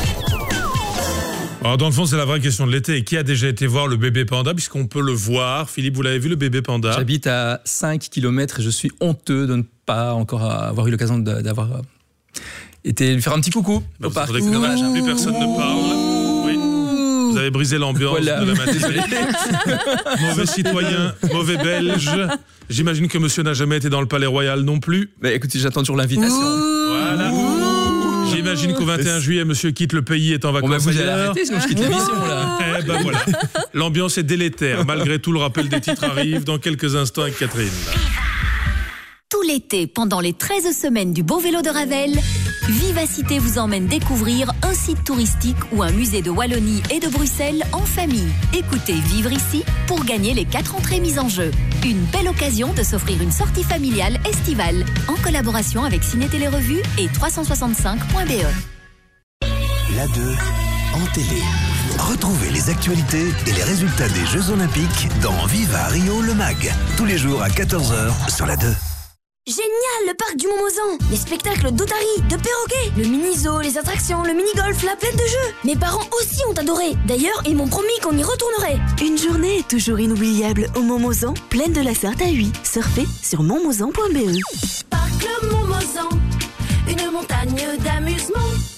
Alors, dans le fond, c'est la vraie question de l'été. Qui a déjà été voir le bébé panda, puisqu'on peut le voir? Philippe, vous l'avez vu, le bébé panda? J'habite à cinq kilomètres et je suis honteux de ne pas encore avoir eu l'occasion de- d'avoir euh, été lui faire un petit coucou Bah, au vous parc. entendez que Dommage, hein. plus personne ne parle. Oui. Vous avez brisé l'ambiance Voilà. de la matinée. Mauvais citoyen, mauvais belge. J'imagine que monsieur n'a jamais été dans le Palais Royal non plus. Mais écoutez, j'attends toujours l'invitation. Voilà. J'imagine qu'au vingt et un juillet, monsieur quitte le pays, est en vacances Bon, bah, vous allez ailleurs. arrêter, sinon je quitte l'émission, là. Eh ben voilà. L'ambiance est délétère. Malgré tout, le rappel des titres arrive dans quelques instants avec Catherine. Tout l'été, pendant les treize semaines du Beau Vélo de Ravel, Vivacité vous emmène découvrir un site touristique ou un musée de Wallonie et de Bruxelles en famille. Écoutez Vivre ici pour gagner les quatre entrées mises en jeu. Une belle occasion de s'offrir une sortie familiale estivale en collaboration avec Ciné Télé Revue et trois cent soixante-cinq point B E. La deux en télé. Retrouvez les actualités et les résultats des Jeux Olympiques dans Viva Rio le Mag. Tous les jours à quatorze heures sur la deux. Génial, le parc du Montmozan, les spectacles d'otaries, de perroquets, le mini-zoo, les attractions, le mini-golf, la plaine de jeux. Mes parents aussi ont adoré. D'ailleurs, ils m'ont promis qu'on y retournerait. Une journée est toujours inoubliable au Montmozan, plaine de la Sarthe à Huy. Surfez sur montmozan point B E. Parc le Montmozan, une montagne d'amusement.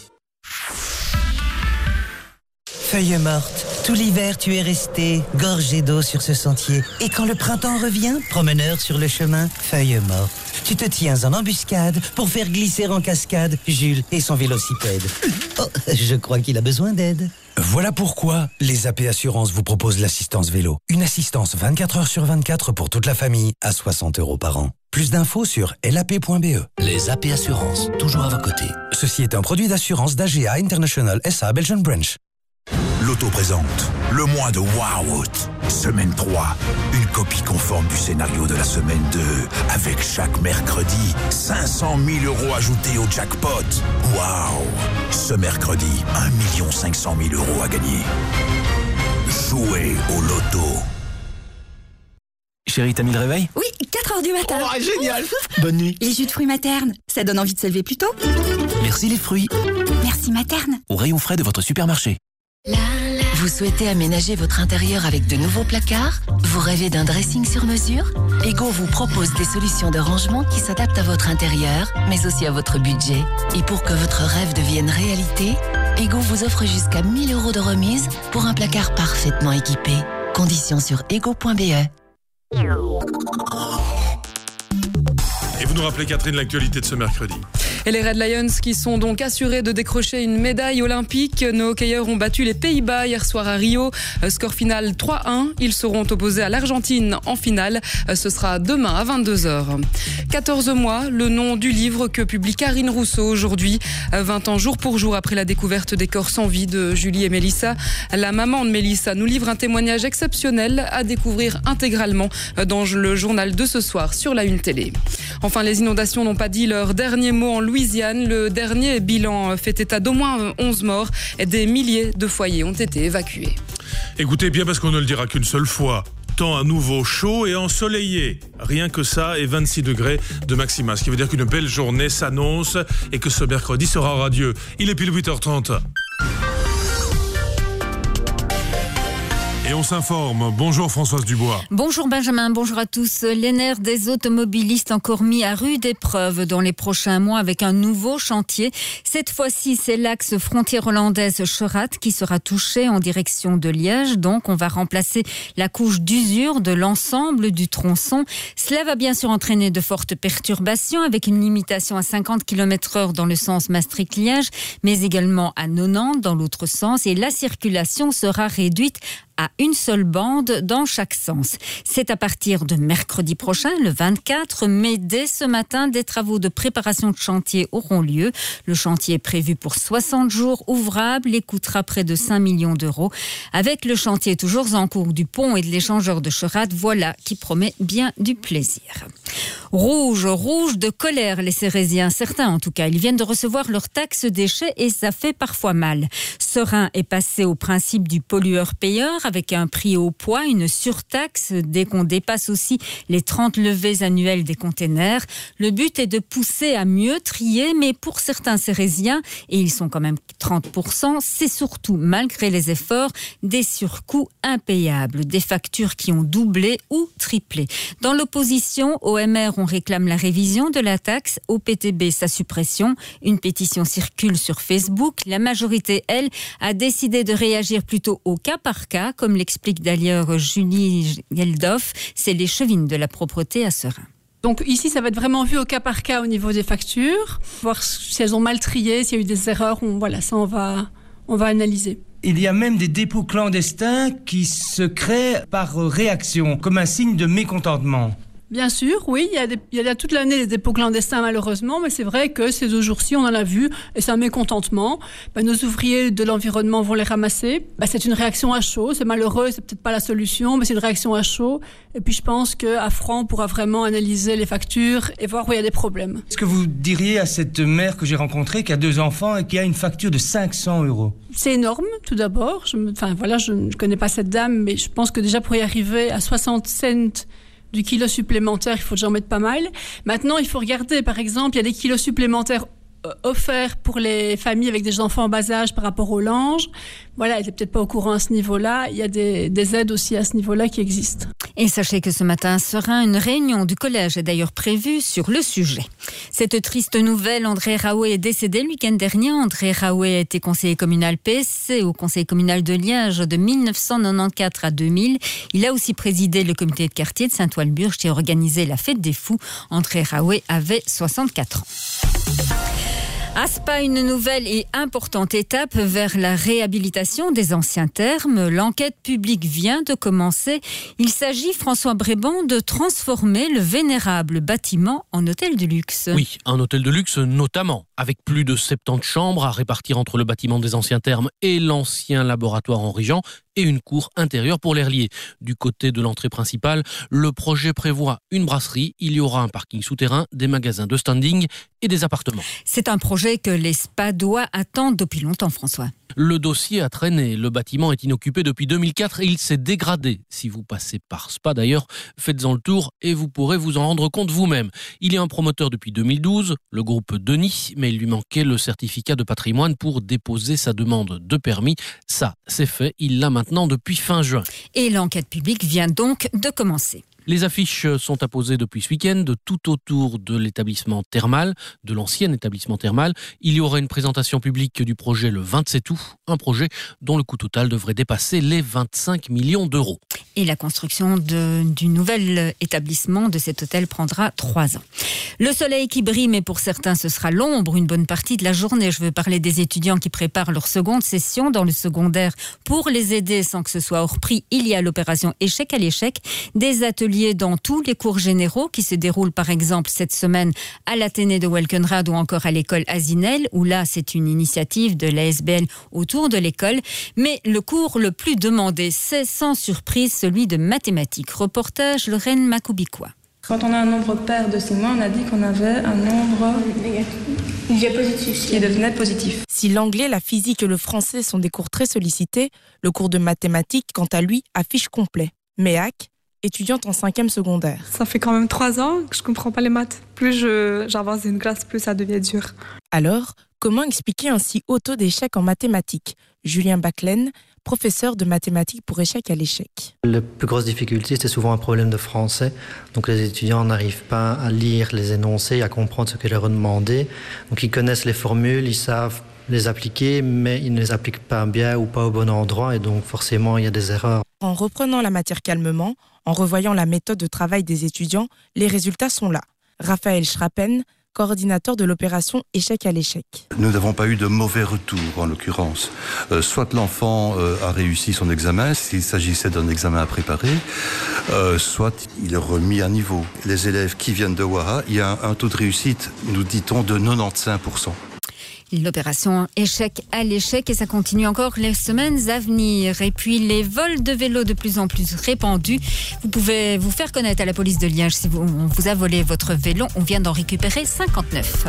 Feuille morte, tout l'hiver tu es resté, gorgé d'eau sur ce sentier. Et quand le printemps revient, promeneur sur le chemin, feuille morte. Tu te tiens en embuscade pour faire glisser en cascade Jules et son vélocipède. Oh, je crois qu'il a besoin d'aide. Voilà pourquoi les A P Assurances vous proposent l'assistance vélo. Une assistance vingt-quatre heures sur vingt-quatre pour toute la famille à soixante euros par an. Plus d'infos sur L A P point B E. Les A P Assurances, toujours à vos côtés. Ceci est un produit d'assurance d'A G A International S A Belgian Branch. L'auto présente le mois de Wow. Semaine trois, une copie conforme du scénario de la semaine deux. Avec chaque mercredi, cinq cent mille euros ajoutés au jackpot. Waouh! Ce mercredi, un million cinq cent mille euros à gagner. Jouez au loto. Chérie, t'as mis le réveil? Oui, quatre heures du matin. Oh, génial. Bonne nuit. Les jus de fruits Materne, ça donne envie de se lever plus tôt. Merci les fruits. Merci Materne. Au rayon frais de votre supermarché. Vous souhaitez aménager votre intérieur avec de nouveaux placards? Vous rêvez d'un dressing sur mesure? Ego vous propose des solutions de rangement qui s'adaptent à votre intérieur, mais aussi à votre budget. Et pour que votre rêve devienne réalité, Ego vous offre jusqu'à mille euros de remise pour un placard parfaitement équipé. Conditions sur ego point b e. Et vous nous rappelez, Catherine, l'actualité de ce mercredi. Et les Red Lions qui sont donc assurés de décrocher une médaille olympique. Nos hockeyeurs ont battu les Pays-Bas hier soir à Rio. Score final trois un. Ils seront opposés à l'Argentine en finale. Ce sera demain à vingt-deux heures. quatorze mois, le nom du livre que publie Karine Rousseau aujourd'hui. vingt ans jour pour jour après la découverte des corps sans vie de Julie et Mélissa. La maman de Mélissa nous livre un témoignage exceptionnel à découvrir intégralement dans le journal de ce soir sur la Une Télé. Enfin, les inondations n'ont pas dit leur dernier mot en Louisiane. Le dernier bilan fait état d'au moins onze morts et des milliers de foyers ont été évacués. Écoutez bien, parce qu'on ne le dira qu'une seule fois. Temps à nouveau chaud et ensoleillé. Rien que ça, et vingt-six degrés de maxima. Ce qui veut dire qu'une belle journée s'annonce et que ce mercredi sera radieux. Il est pile huit heures trente. Et on s'informe. Bonjour Françoise Dubois. Bonjour Benjamin, bonjour à tous. Les nerfs des automobilistes encore mis à rude épreuve dans les prochains mois avec un nouveau chantier. Cette fois-ci, c'est l'axe frontière hollandaise Chorat qui sera touché en direction de Liège. Donc, on va remplacer la couche d'usure de l'ensemble du tronçon. Cela va bien sûr entraîner de fortes perturbations avec une limitation à cinquante kilomètres heure dans le sens Maastricht-Liège, mais également à quatre-vingt-dix dans l'autre sens. Et la circulation sera réduite à une seule bande dans chaque sens. C'est à partir de mercredi prochain, le vingt-quatre, mais dès ce matin, des travaux de préparation de chantier auront lieu. Le chantier est prévu pour soixante jours ouvrables et coûtera près de cinq millions d'euros. Avec le chantier toujours en cours du pont et de l'échangeur de Chorat, voilà qui promet bien du plaisir. Rouge, rouge de colère les Cérésiens, certains en tout cas. Ils viennent de recevoir leur taxe déchets et ça fait parfois mal. Serein est passé au principe du pollueur-payeur avec un prix au poids, une surtaxe dès qu'on dépasse aussi les trente levées annuelles des containers. Le but est de pousser à mieux trier, mais pour certains Cérésiens, et ils sont quand même trente pour cent, c'est surtout, malgré les efforts, des surcoûts impayables, des factures qui ont doublé ou triplé. Dans l'opposition, O M R, on réclame la révision de la taxe, au P T B, sa suppression. Une pétition circule sur Facebook. La majorité, elle, a décidé de réagir plutôt au cas par cas, comme l'explique d'ailleurs Julie Geldof, c'est les chevines de la propreté à Serein. Donc ici, ça va être vraiment vu au cas par cas au niveau des factures, voir si elles ont mal trié, s'il y a eu des erreurs. On, voilà, ça, on va, on va analyser. Il y a même des dépôts clandestins qui se créent par réaction, comme un signe de mécontentement. Bien sûr, oui, il y a, des, il y a toute l'année des dépôts clandestins malheureusement, mais c'est vrai que ces deux jours-ci, on en a vu, et c'est un mécontentement. Ben, nos ouvriers de l'environnement vont les ramasser. Ben, c'est une réaction à chaud, c'est malheureux, c'est peut-être pas la solution, mais c'est une réaction à chaud. Et puis je pense qu'à Franc, on pourra vraiment analyser les factures et voir où il y a des problèmes. Est-ce que vous diriez à cette mère que j'ai rencontrée, qui a deux enfants et qui a une facture de cinq cents euros? C'est énorme, tout d'abord. Je me, enfin, voilà, je ne connais pas cette dame, mais je pense que déjà pour y arriver à soixante cents du kilo supplémentaire, il faut déjà en mettre pas mal. Maintenant, il faut regarder, par exemple, il y a des kilos supplémentaires offert pour les familles avec des enfants en bas âge par rapport au linge. Voilà, elle n'est peut-être pas au courant à ce niveau-là. Il y a des, des aides aussi à ce niveau-là qui existent. Et sachez que ce matin sera une réunion du collège est d'ailleurs prévue sur le sujet. Cette triste nouvelle, André Raouet est décédé le week-end dernier. André Raouet a été conseiller communal P S C au conseil communal de Liège de dix-neuf cent quatre-vingt-quatorze à deux mille. Il a aussi présidé le comité de quartier de Saint-Walburge qui a organisé la fête des fous. André Raouet avait soixante-quatre ans. À Spa, une nouvelle et importante étape vers la réhabilitation des anciens thermes. L'enquête publique vient de commencer. Il s'agit, François Bréban, de transformer le vénérable bâtiment en hôtel de luxe. Oui, un hôtel de luxe notamment, avec plus de soixante-dix chambres à répartir entre le bâtiment des anciens thermes et l'ancien laboratoire Henri Jean, et une cour intérieure pour l'air lié. Du côté de l'entrée principale, le projet prévoit une brasserie, il y aura un parking souterrain, des magasins de standing et des appartements. C'est un projet que les Spadois attendent depuis longtemps, François. Le dossier a traîné. Le bâtiment est inoccupé depuis deux mille quatre et il s'est dégradé. Si vous passez par Spa d'ailleurs, faites-en le tour et vous pourrez vous en rendre compte vous-même. Il y a un promoteur depuis deux mille douze, le groupe Denis, mais il lui manquait le certificat de patrimoine pour déposer sa demande de permis. Ça, c'est fait. Il l'a maintenant depuis fin juin. Et l'enquête publique vient donc de commencer. Les affiches sont apposées depuis ce week-end tout autour de l'établissement thermal, de l'ancien établissement thermal. Il y aura une présentation publique du projet le vingt-sept août, un projet dont le coût total devrait dépasser les vingt-cinq millions d'euros. Et la construction de, du nouvel établissement de cet hôtel prendra trois ans. Le soleil qui brille, mais pour certains ce sera l'ombre une bonne partie de la journée. Je veux parler des étudiants qui préparent leur seconde session dans le secondaire. Pour les aider sans que ce soit hors prix, il y a l'opération Échec à l'échec, des ateliers dans tous les cours généraux qui se déroulent par exemple cette semaine à l'Athénée de Welkenrad ou encore à l'école Asinel, où là c'est une initiative de l'A S B L autour de l'école. Mais le cours le plus demandé, c'est sans surprise celui de mathématiques. Reportage Lorraine Makoubikoua. Quand on a un nombre pair de six mois, on a dit qu'on avait un nombre négatif qui devenait positif. Si l'anglais, la physique et le français sont des cours très sollicités, le cours de mathématiques, quant à lui, affiche complet. Méac, étudiante en cinquième secondaire. Ça fait quand même trois ans que je comprends pas les maths. Plus je, j'avance d'une classe, plus ça devient dur. Alors, comment expliquer un si haut taux d'échec en mathématiques ? Julien Baclen, professeur de mathématiques pour échec à l'échec. La plus grosse difficulté, c'est souvent un problème de français. Donc les étudiants n'arrivent pas à lire les énoncés, à comprendre ce que leur est demandé. Donc ils connaissent les formules, ils savent les appliquer, mais ils ne les appliquent pas bien ou pas au bon endroit, et donc forcément il y a des erreurs. En reprenant la matière calmement, en revoyant la méthode de travail des étudiants, les résultats sont là. Raphaël Schrappen, coordinateur de l'opération Échec à l'échec. Nous n'avons pas eu de mauvais retours, en l'occurrence. Euh, soit l'enfant euh, a réussi son examen, s'il s'agissait d'un examen à préparer, euh, soit il est remis à niveau. Les élèves qui viennent de Ouara, il y a un, un taux de réussite, nous dit-on, de quatre-vingt-quinze pour cent. L'opération Échec à l'échec, et ça continue encore les semaines à venir. Et puis les vols de vélos de plus en plus répandus. Vous pouvez vous faire connaître à la police de Liège si vous, on vous a volé votre vélo. On vient d'en récupérer cinquante-neuf.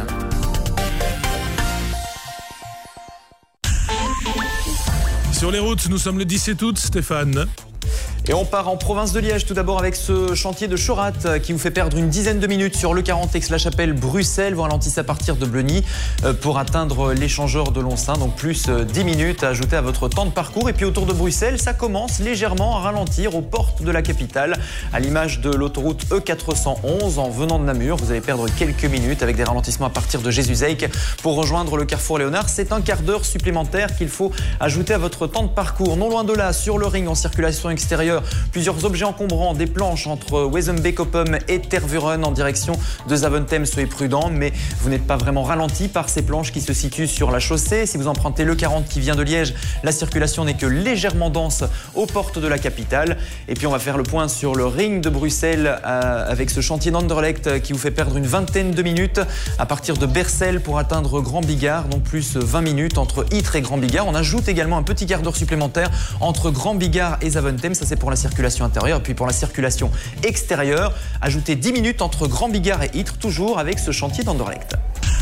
Sur les routes, nous sommes le dix-sept août, Stéphane. Et on part en province de Liège tout d'abord avec ce chantier de Chorat qui vous fait perdre une dizaine de minutes sur le quarante Aix-la-Chapelle Bruxelles. Vous ralentissez à partir de Bleuny pour atteindre l'échangeur de Lonsin. Donc plus dix minutes à ajouter à votre temps de parcours. Et puis autour de Bruxelles, ça commence légèrement à ralentir aux portes de la capitale. À l'image de l'autoroute E quatre cent onze en venant de Namur. Vous allez perdre quelques minutes avec des ralentissements à partir de Jésus-Zeyck pour rejoindre le carrefour Léonard. C'est un quart d'heure supplémentaire qu'il faut ajouter à votre temps de parcours. Non loin de là, sur le ring en circulation extérieure, plusieurs objets encombrants, des planches entre Wezenbeek-Oppum et Tervuren en direction de Zaventem. Soyez prudents, mais vous n'êtes pas vraiment ralenti par ces planches qui se situent sur la chaussée. Si vous empruntez le quarante qui vient de Liège, la circulation n'est que légèrement dense aux portes de la capitale. Et puis on va faire le point sur le ring de Bruxelles euh, avec ce chantier d'Anderlecht qui vous fait perdre une vingtaine de minutes à partir de Bercel pour atteindre Grand Bigard, donc plus vingt minutes entre Ytre et Grand Bigard. On ajoute également un petit quart d'heure supplémentaire entre Grand Bigard et Zaventem. Ça c'est pour la circulation intérieure. Et puis pour la circulation extérieure, ajoutez dix minutes entre Grand Bigard et Ytre, toujours avec ce chantier d'Anderlecht.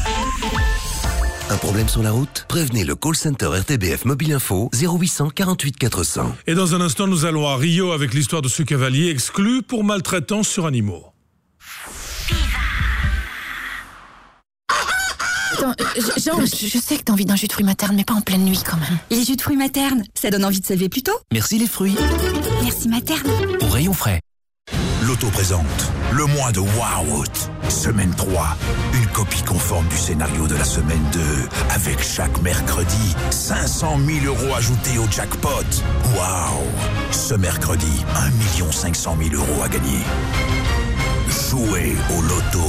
Un problème sur la route? Prévenez le call center R T B F Mobile Info zéro huit cent quarante-huit quatre cents. Et dans un instant, nous allons à Rio avec l'histoire de ce cavalier exclu pour maltraitance sur animaux. Attends, Jean, je, je sais que t'as envie d'un jus de fruits materne, mais pas en pleine nuit quand même. Les jus de fruits materne, ça donne envie de se lever plus tôt. Merci les fruits. Merci materne. Au rayon frais. Loto présente le mois de Wow Out. Semaine trois, une copie conforme du scénario de la semaine deux. Avec chaque mercredi, cinq cent mille euros ajoutés au jackpot. Wow! Ce mercredi, un million cinq cent mille euros à gagner. Jouez au Loto.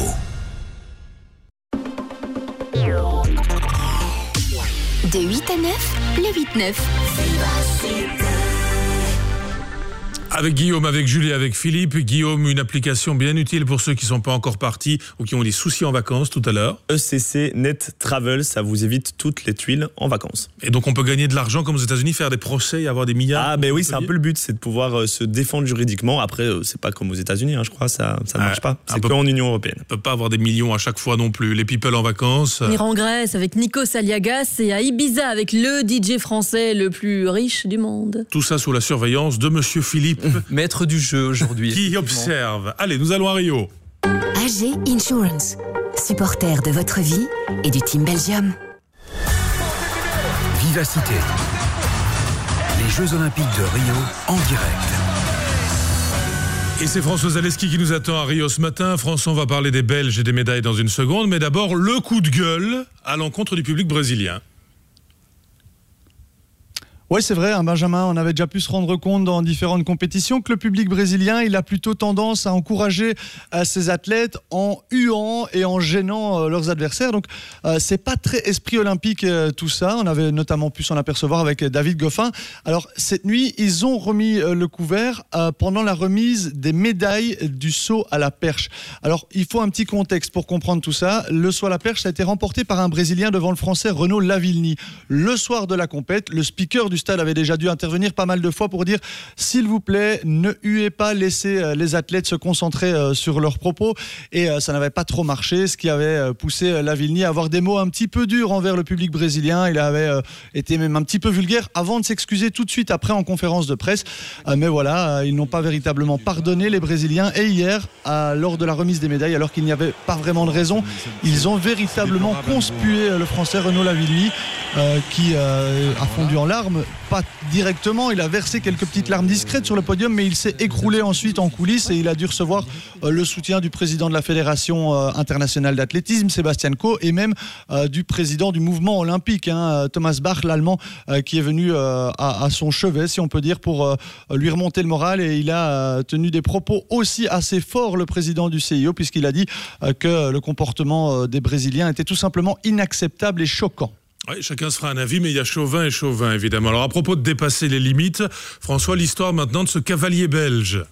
De huit à neuf, le huit neuf. Avec Guillaume, avec Julie, avec Philippe. Guillaume, une application bien utile pour ceux qui ne sont pas encore partis ou qui ont des soucis en vacances tout à l'heure. E C C Net Travel, ça vous évite toutes les tuiles en vacances. Et donc on peut gagner de l'argent comme aux États-Unis, faire des procès et avoir des milliards. Ah ben oui, c'est un peu le but, c'est de pouvoir euh, se défendre juridiquement. Après, euh, c'est pas comme aux États-Unis, hein, je crois, ça ça ne marche Ah, pas. C'est que en Union européenne. On peut pas avoir des millions à chaque fois non plus. Les people en vacances. On ira en Grèce avec Nikos Aliagas et à Ibiza avec le D J français le plus riche du monde. Tout ça sous la surveillance de Monsieur Philippe, maître du jeu aujourd'hui. Qui observe. Allez, nous allons à Rio. A G Insurance, supporter de votre vie et du Team Belgium. Vivacité. Les Jeux Olympiques de Rio en direct. Et c'est François Zaleski qui nous attend à Rio ce matin. François, on va parler des Belges et des médailles dans une seconde. Mais d'abord, le coup de gueule à l'encontre du public brésilien. Oui, c'est vrai, hein, Benjamin, on avait déjà pu se rendre compte dans différentes compétitions que le public brésilien, il a plutôt tendance à encourager euh, ses athlètes en huant et en gênant euh, leurs adversaires. Donc, euh, c'est pas très esprit olympique euh, tout ça. On avait notamment pu s'en apercevoir avec David Goffin. Alors, cette nuit, ils ont remis euh, le couvert euh, pendant la remise des médailles du saut à la perche. Alors, il faut un petit contexte pour comprendre tout ça. Le saut à la perche, ça a été remporté par un Brésilien devant le Français Renaud Lavillenie. Le soir de la compète, le speaker du stade avait déjà dû intervenir pas mal de fois pour dire s'il vous plaît, ne huez pas, laissez les athlètes se concentrer sur leurs propos, et ça n'avait pas trop marché, ce qui avait poussé Lavillenie à avoir des mots un petit peu durs envers le public brésilien. Il avait été même un petit peu vulgaire avant de s'excuser tout de suite après en conférence de presse, mais voilà, ils n'ont pas véritablement pardonné les Brésiliens, et hier lors de la remise des médailles, alors qu'il n'y avait pas vraiment de raison, ils ont véritablement conspué le Français Renaud Lavillenie euh, qui euh, a fondu en larmes. Pas directement, il a versé quelques petites larmes discrètes sur le podium, mais il s'est écroulé ensuite en coulisses et il a dû recevoir euh, le soutien du président de la Fédération euh, internationale d'athlétisme, Sébastien Coe, et même euh, du président du mouvement olympique, hein, Thomas Bach, l'allemand, euh, qui est venu euh, à, à son chevet, si on peut dire, pour euh, lui remonter le moral. Et il a euh, tenu des propos aussi assez forts, le président du C I O, puisqu'il a dit euh, que le comportement euh, des Brésiliens était tout simplement inacceptable et choquant. Oui, chacun se fera un avis, mais il y a Chauvin et Chauvin, évidemment. Alors, à propos de dépasser les limites, François, l'histoire maintenant de ce cavalier belge.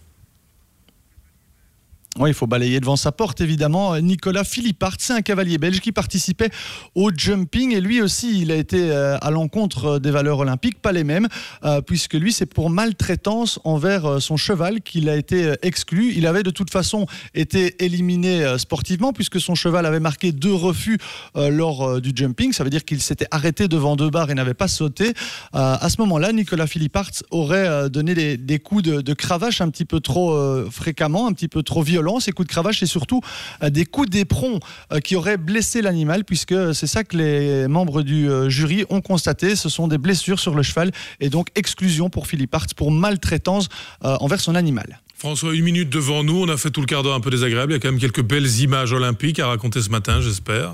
Oui, il faut balayer devant sa porte, évidemment. Nicolas Philippart, c'est un cavalier belge qui participait au jumping, et lui aussi, il a été euh, à l'encontre des valeurs olympiques, pas les mêmes, euh, puisque lui, c'est pour maltraitance envers euh, son cheval qu'il a été euh, exclu. Il avait de toute façon été éliminé euh, sportivement, puisque son cheval avait marqué deux refus euh, lors euh, du jumping. Ça veut dire qu'il s'était arrêté devant deux barres et n'avait pas sauté. Euh, à ce moment-là, Nicolas Philippart aurait euh, donné des, des coups de, de cravache un petit peu trop euh, fréquemment, un petit peu trop violents. Ces coups de cravache et surtout euh, des coups d'éperon euh, qui auraient blessé l'animal, puisque c'est ça que les membres du euh, jury ont constaté. Ce sont des blessures sur le cheval et donc exclusion pour Philippart pour maltraitance euh, envers son animal. François, une minute devant nous, on a fait tout le quart d'heure un peu désagréable. Il y a quand même quelques belles images olympiques à raconter ce matin, j'espère.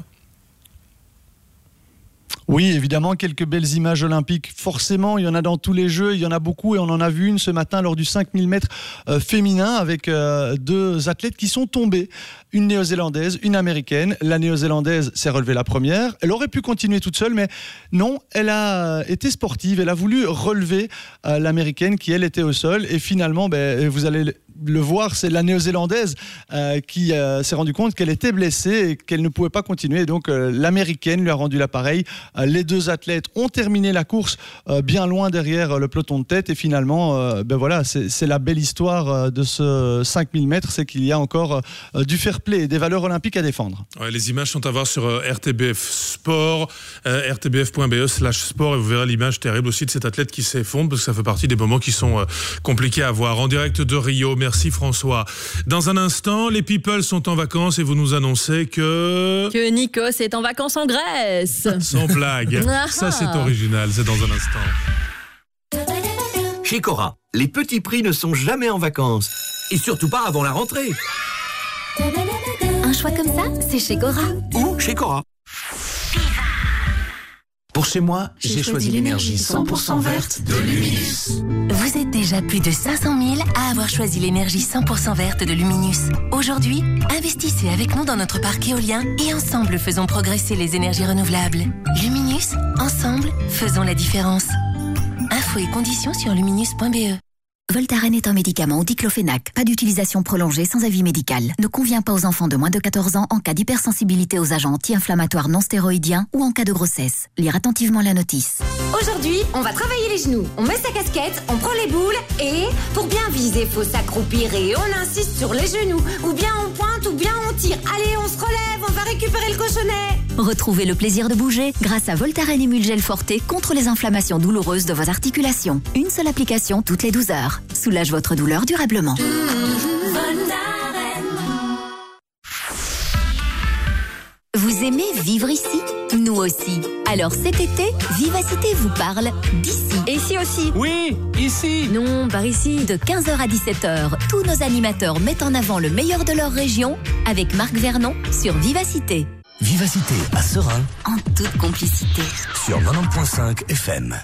Oui, évidemment, quelques belles images olympiques. Forcément, il y en a dans tous les jeux, il y en a beaucoup, et on en a vu une ce matin lors du cinq mille mètres euh, féminin avec euh, deux athlètes qui sont tombés. Une néo-zélandaise, une américaine. La néo-zélandaise s'est relevée la première. Elle aurait pu continuer toute seule, mais non, elle a été sportive. Elle a voulu relever euh, l'américaine qui, elle, était au sol. Et finalement, ben, vous allez le voir, c'est la néo-zélandaise euh, qui euh, s'est rendu compte qu'elle était blessée et qu'elle ne pouvait pas continuer. Et donc, euh, l'américaine lui a rendu l'appareil. Euh, les deux athlètes ont terminé la course euh, bien loin derrière euh, le peloton de tête. Et finalement, euh, ben voilà, c'est, c'est la belle histoire euh, de ce cinq mille mètres, c'est qu'il y a encore euh, du fair play et des valeurs olympiques à défendre. Ouais, les images sont à voir sur euh, R T B F Sport, euh, r t b f point b e slash sport, et vous verrez l'image terrible aussi de cet athlète qui s'effondre, parce que ça fait partie des moments qui sont euh, compliqués à voir. En direct de Rio, merci François. Dans un instant, les people sont en vacances et vous nous annoncez que... Que Nikos est en vacances en Grèce. Sans blague. Ça, c'est original, c'est dans un instant. Chez Cora, les petits prix ne sont jamais en vacances. Et surtout pas avant la rentrée. Un choix comme ça, c'est chez Cora. Ou chez Cora. Pour chez moi, j'ai, j'ai choisi l'énergie cent pour cent verte de Luminus. Vous êtes déjà plus de cinq cent mille à avoir choisi l'énergie cent pour cent verte de Luminus. Aujourd'hui, investissez avec nous dans notre parc éolien et ensemble faisons progresser les énergies renouvelables. Luminus, ensemble, faisons la différence. Infos et conditions sur luminus point b e. Voltaren est un médicament au diclofénac. Pas d'utilisation prolongée sans avis médical. Ne convient pas aux enfants de moins de quatorze ans en cas d'hypersensibilité aux agents anti-inflammatoires non stéroïdiens ou en cas de grossesse. Lire attentivement la notice. Aujourd'hui, on va travailler les genoux. On met sa casquette, on prend les boules et, pour bien viser, faut s'accroupir et on insiste sur les genoux. Ou bien on pointe, ou bien on tire. Allez, on se relève, on va récupérer le cochonnet. Retrouvez le plaisir de bouger grâce à Voltaren Emulgel Forte contre les inflammations douloureuses de vos articulations. Une seule application toutes les douze heures. Soulage votre douleur durablement. Vous aimez vivre ici? Nous aussi. Alors cet été, Vivacité vous parle d'ici. Et ici aussi. Oui, ici. Non, par ici. De quinze heures à dix-sept heures, tous nos animateurs mettent en avant le meilleur de leur région avec Marc Vernon sur Vivacité. Vivacité à Serein. En toute complicité. Sur quatre-vingt-dix point cinq F M.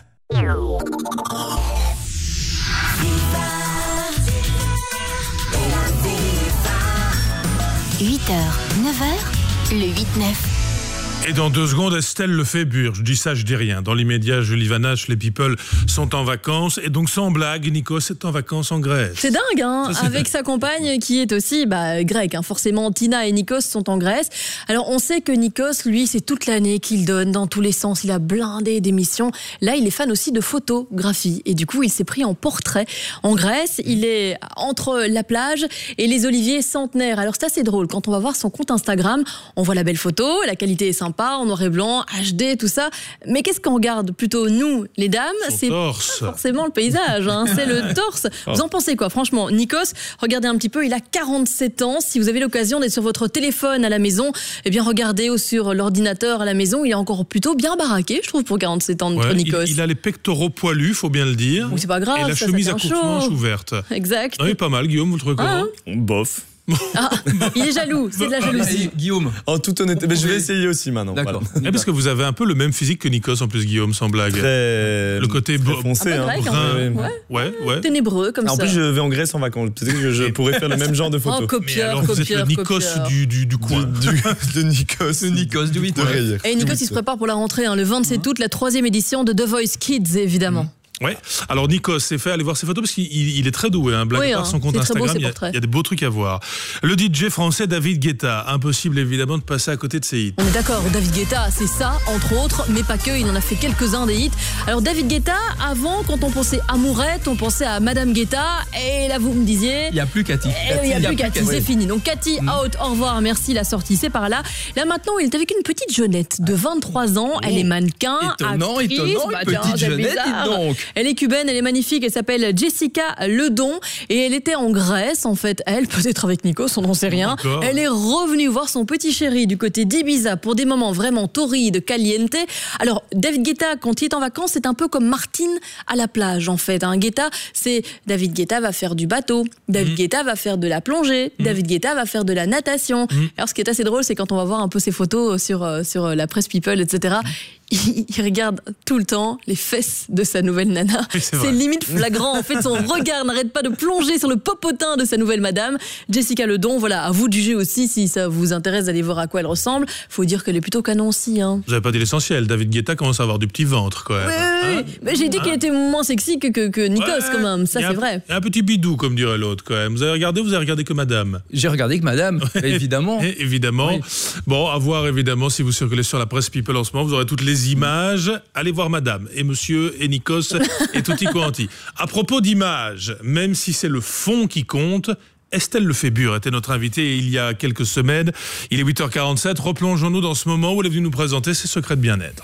huit heures, neuf heures, le huit neuf. Et dans deux secondes, Estelle Lefébure. Je dis ça, je dis rien. Dans l'immédiat, Julie Vanache, les people sont en vacances. Et donc, sans blague, Nikos est en vacances en Grèce. C'est dingue, hein, Ça, c'est avec dingue. sa compagne qui est aussi bah, grecque. Hein. Forcément, Tina et Nikos sont en Grèce. Alors, on sait que Nikos, lui, c'est toute l'année qu'il donne dans tous les sens. Il a blindé d'émissions. Là, il est fan aussi de photographie. Et du coup, il s'est pris en portrait en Grèce. Il est entre la plage et les oliviers centenaires. Alors, c'est assez drôle. Quand on va voir son compte Instagram, on voit la belle photo, la qualité est sympa, en noir et blanc, H D, tout ça. Mais qu'est-ce qu'on regarde plutôt, nous, les dames? Son C'est torse. pas forcément le paysage, hein, c'est le torse. Vous en pensez quoi, franchement? Nikos, regardez un petit peu, il a quarante-sept ans. Si vous avez l'occasion d'être sur votre téléphone à la maison, eh bien regardez ou sur l'ordinateur à la maison, il est encore plutôt bien baraqué, je trouve, pour quarante-sept ans, notre Ouais, Nikos. il, il a les pectoraux poilus, faut bien le dire. Oui, c'est pas grave, Et la ça, chemise ça à tient courte-manche chaud. ouverte. Exact. Oui, pas mal, Guillaume, vous le trouvez comment? Ah, Bof. Ah, il est jaloux, c'est de la jalousie. Guillaume. En toute honnêteté, mais je vais essayer aussi maintenant. D'accord. Voilà. Eh, parce que vous avez un peu le même physique que Nikos en plus, Guillaume, sans blague. Très, le côté très bo- foncé, Ah, hein. pas grec, brun. hein. Ouais. Ouais, ouais. Ténébreux comme En ça. plus, je vais en Grèce en vacances. Peut-être que je pourrais faire le même genre de Oh, photos. Mais copieur, alors, vous êtes copieur, le Nikos copieur. du, du, du coin. Du, de Nikos. De Nikos, du huit. De Reyes. Et Nikos, il se prépare pour la rentrée, hein, le vingt-sept août, la troisième édition de The Voice Kids, évidemment. Ouais. Alors Nikos, c'est fait, allez voir ses photos parce qu'il il est très doué. Hein. Blague Oui, à part, hein, son compte c'est très beau, Instagram, ses il y, a, portraits. il y a des beaux trucs à voir. Le D J français David Guetta, impossible évidemment de passer à côté de ses hits. On est d'accord, David Guetta, c'est ça, entre autres, mais pas que, il en a fait quelques-uns des hits. Alors David Guetta, avant, quand on pensait Amourette, on pensait à Madame Guetta, et là vous me disiez... Il n'y a plus Cathy. Eh oui, il n'y a plus Cathy, c'est fini. Donc Cathy, out, au revoir, merci, la sortie, c'est par là. Là maintenant, il est avec une petite jeunette de vingt-trois ans, elle est mannequin, Étonnant, actrice, étonnant, bah, une tiens, petite c'est jeunette, bizarre. dites donc. Elle est cubaine, elle est magnifique, elle s'appelle Jessica Ledon, et elle était en Grèce, en fait, elle, peut-être avec Nikos, on n'en sait rien. D'accord. Elle est revenue voir son petit chéri du côté d'Ibiza pour des moments vraiment torrides, caliente. Alors, David Guetta, quand il est en vacances, c'est un peu comme Martine à la plage, en fait. Hein. Guetta, c'est David Guetta va faire du bateau, David Mmh. Guetta va faire de la plongée, Mmh. David Guetta va faire de la natation. Mmh. Alors, ce qui est assez drôle, c'est quand on va voir un peu ses photos sur, euh, sur la presse People, et cetera, il, il regarde tout le temps les fesses de sa nouvelle nana. Oui, c'est c'est vrai. limite flagrant. En fait, son regard n'arrête pas de plonger sur le popotin de sa nouvelle madame. Jessica Ledon, voilà, à vous de juger aussi si ça vous intéresse d'aller voir à quoi elle ressemble. Faut dire qu'elle est plutôt canon aussi, hein. Vous n'avez pas dit l'essentiel, David Guetta commence à avoir du petit ventre quand même. Oui, oui, oui. Hein Mais j'ai dit Hein qu'elle était moins sexy que, que, que Nikos, Ouais, quand même. Ça, il y a c'est un- vrai. il y a un petit bidou, comme dirait l'autre quand même. Vous avez regardé, vous avez regardé que madame. J'ai regardé que madame, évidemment. Et évidemment. Oui. Bon, à voir évidemment si vous circulez sur la presse People en ce moment, vous aurez toutes les images. Allez voir madame et monsieur et Nikos et tutti quanti. À propos d'images, même si c'est le fond qui compte, Estelle Lefébure était notre invitée il y a quelques semaines. Il est huit heures quarante-sept. Replongeons-nous dans ce moment où elle est venue nous présenter ses secrets de bien-être.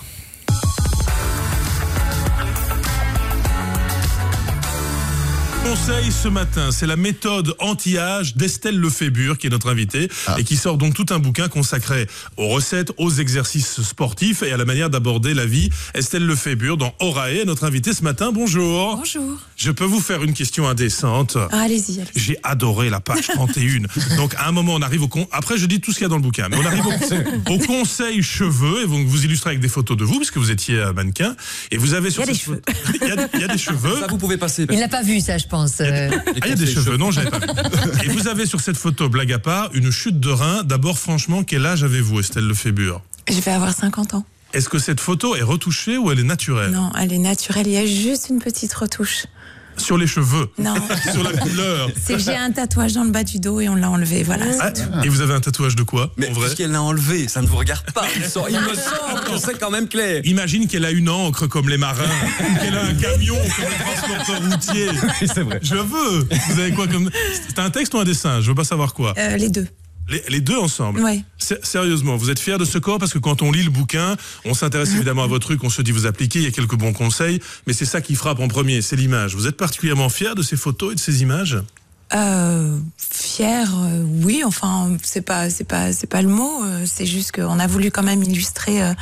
Conseil ce matin, c'est la méthode anti-âge d'Estelle Lefébure qui est notre invitée et qui sort donc tout un bouquin consacré aux recettes, aux exercices sportifs et à la manière d'aborder la vie. Estelle Lefébure dans Orae, notre invitée ce matin. Bonjour. Bonjour. Je peux vous faire une question indécente? Ah, allez-y, allez-y. J'ai adoré la page trente et un. Donc à un moment on arrive au con... Après je dis tout ce qu'il y a dans le bouquin, mais on arrive au, au conseil cheveux et donc vous illustrez avec des photos de vous puisque vous étiez euh, mannequin et vous avez sur Il y a cette des cheveux. photo- il y a, il y a des cheveux. Ça, vous pouvez passer. Il n'a pas vu ça, je pense. euh. Ah, il y a des cheveux, non, j'avais pas vu. Et vous avez sur cette photo, blague à part, une chute de rein. D'abord, franchement, quel âge avez-vous, Estelle Lefébure? Je vais avoir cinquante ans. Est-ce que cette photo est retouchée ou elle est naturelle? Non, elle est naturelle. Il y a juste une petite retouche. Sur les cheveux. Non. Sur la couleur. C'est que j'ai un tatouage dans le bas du dos et on l'a enlevé, voilà. Ah, et vous avez un tatouage de quoi, Mais en vrai? puisqu'elle l'a enlevé, ça ne vous regarde pas. Il me semble que c'est quand même clair. Imagine qu'elle a une encre comme les marins, ou qu'elle a un camion comme les transporteurs routiers. Oui, c'est vrai. Je veux. Vous avez quoi comme... C'est un texte ou un dessin? Je veux pas savoir quoi. Euh, les deux. Les, les deux ensemble. Ouais. S- Sérieusement, vous êtes fiers de ce corps? Parce que quand on lit le bouquin, on s'intéresse évidemment à votre truc, on se dit vous appliquez, il y a quelques bons conseils, mais c'est ça qui frappe en premier, c'est l'image. Vous êtes particulièrement fiers de ces photos et de ces images? Euh, fier, euh, oui. Enfin, c'est pas, c'est pas, c'est pas le mot. euh, C'est juste qu'on a voulu quand même illustrer euh,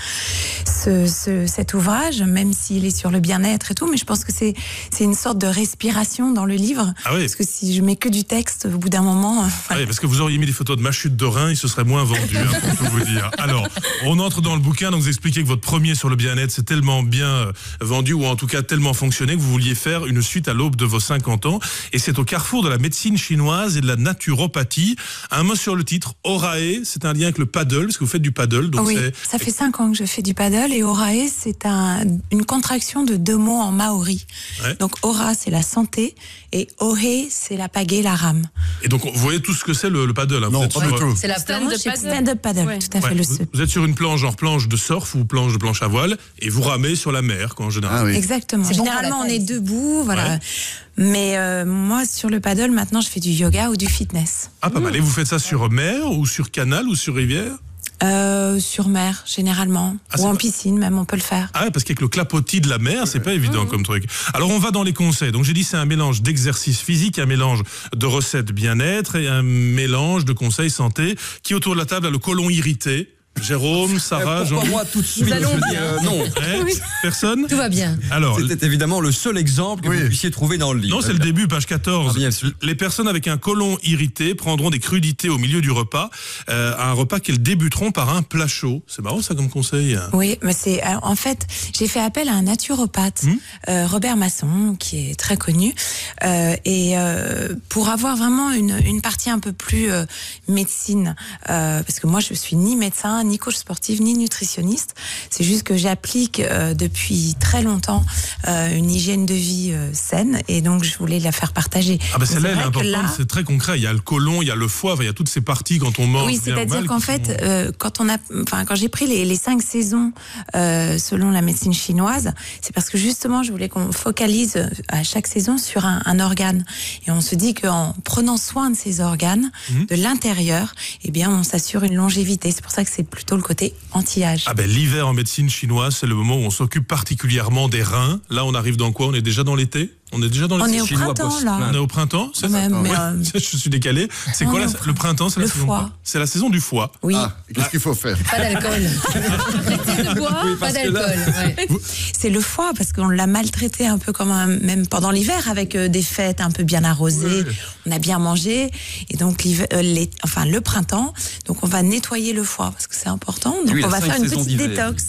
ce, ce, cet ouvrage, même s'il est sur le bien-être et tout. Mais je pense que c'est, c'est une sorte de respiration dans le livre. Ah oui. Parce que si je mets que du texte, au bout d'un moment. euh, Ah oui, parce que vous auriez mis des photos de ma chute de rein, il se serait moins vendu, hein, pour tout vous dire. Alors, on entre dans le bouquin, donc vous expliquez que votre premier sur le bien-être, c'est tellement bien euh, vendu, ou en tout cas tellement fonctionné, que vous vouliez faire une suite à l'aube de vos cinquante ans. Et c'est au carrefour de la médecine chinoise et de la naturopathie. Un mot sur le titre, Orae, c'est un lien avec le paddle, parce que vous faites du paddle. Donc oui, c'est... ça fait cinq ans que je fais du paddle et Orae, c'est un, une contraction de deux mots en maori. Ouais. Donc Ora, c'est la santé et Ohe, c'est la pagaie, la rame. Et donc, vous voyez tout ce que c'est le, le paddle. Hein. Non, vous êtes pas sur, du tout. C'est la Stand-up planche. paddle. Stand-up paddle, Ouais. tout à fait, Ouais, le vous, ce. vous êtes sur une planche, genre planche de surf ou planche de planche à voile, et vous ramez sur la mer, quoi, en général. Ah oui. Exactement. C'est bon pour Généralement, la on est taille. debout, voilà. Ouais. Mais euh, moi, sur le paddle, maintenant, je fais du yoga ou du fitness. Ah, pas mal. Et vous faites ça sur mer, ou sur canal, ou sur rivière? Euh, sur mer, généralement. Ah, ou c'est en pas- piscine, même, on peut le faire. Ah ouais, parce qu'avec le clapotis de la mer, c'est pas évident comme truc. Alors on va dans les conseils. Donc j'ai dit c'est un mélange d'exercice physique, un mélange de recettes bien-être et un mélange de conseils santé. Qui autour de la table a le côlon irrité? Jérôme, Sarah, Jean. Pour moi, tout de suite, Nous je allons veux bien. dire euh, non. Hein Oui. Personne? Tout va bien. Alors, C'était évidemment le seul exemple que Oui. vous puissiez trouver dans le livre. non, c'est le début, page quatorze. Ah, bien sûr. Les personnes avec un côlon irrité prendront des crudités au milieu du repas, euh, un repas qu'elles débuteront par un plat chaud. C'est marrant ça comme conseil. Oui, mais c'est euh, en fait, j'ai fait appel à un naturopathe, Mmh. euh, Robert Masson, qui est très connu, euh, et euh, pour avoir vraiment une, une partie un peu plus euh, médecine, euh, parce que moi je suis ni médecin, ni coach sportif, ni nutritionniste. C'est juste que j'applique euh, depuis très longtemps euh, une hygiène de vie euh, saine, et donc je voulais la faire partager. Ah ben Mais celle-là, elle est vrai que importante, là- c'est très concret. Il y a le côlon, il y a le foie, enfin, il y a toutes ces parties quand on mange. Oui, bien ou c'est-à-dire mal, qu'en qui fait, sont- euh, quand on a, enfin, quand j'ai pris les, les cinq saisons euh, selon la médecine chinoise, c'est parce que justement, je voulais qu'on focalise euh, à chaque saison sur un, un organe, et on se dit qu'en prenant soin de ces organes, Mhm. de l'intérieur, eh bien, on s'assure une longévité. C'est pour ça que c'est plutôt le côté anti-âge. Ah ben l'hiver en médecine chinoise, c'est le moment où on s'occupe particulièrement des reins. Là, on arrive dans quoi? On est déjà dans l'été? On est déjà dans On l'été est au Chinois printemps, post- là. On est au printemps, c'est Même, ça mais, Ouais, euh, je suis décalé. C'est on quoi est la- au le printemps? C'est la Le saison foie. quoi C'est la saison du foie. Oui. Ah, et qu'est-ce qu'il faut faire? Pas d'alcool. Arrêtez de boire, pas d'alcool. Ouais. C'est le foie, parce qu'on l'a maltraité un peu comme un, même pendant l'hiver, avec euh, des fêtes un peu bien arrosées. Ouais. On a bien mangé, et donc l'hiver, euh, les, enfin le printemps, donc on va nettoyer le foie parce que c'est important. Donc Oui, on la va cinq faire une saisons petite d'hiver. détox.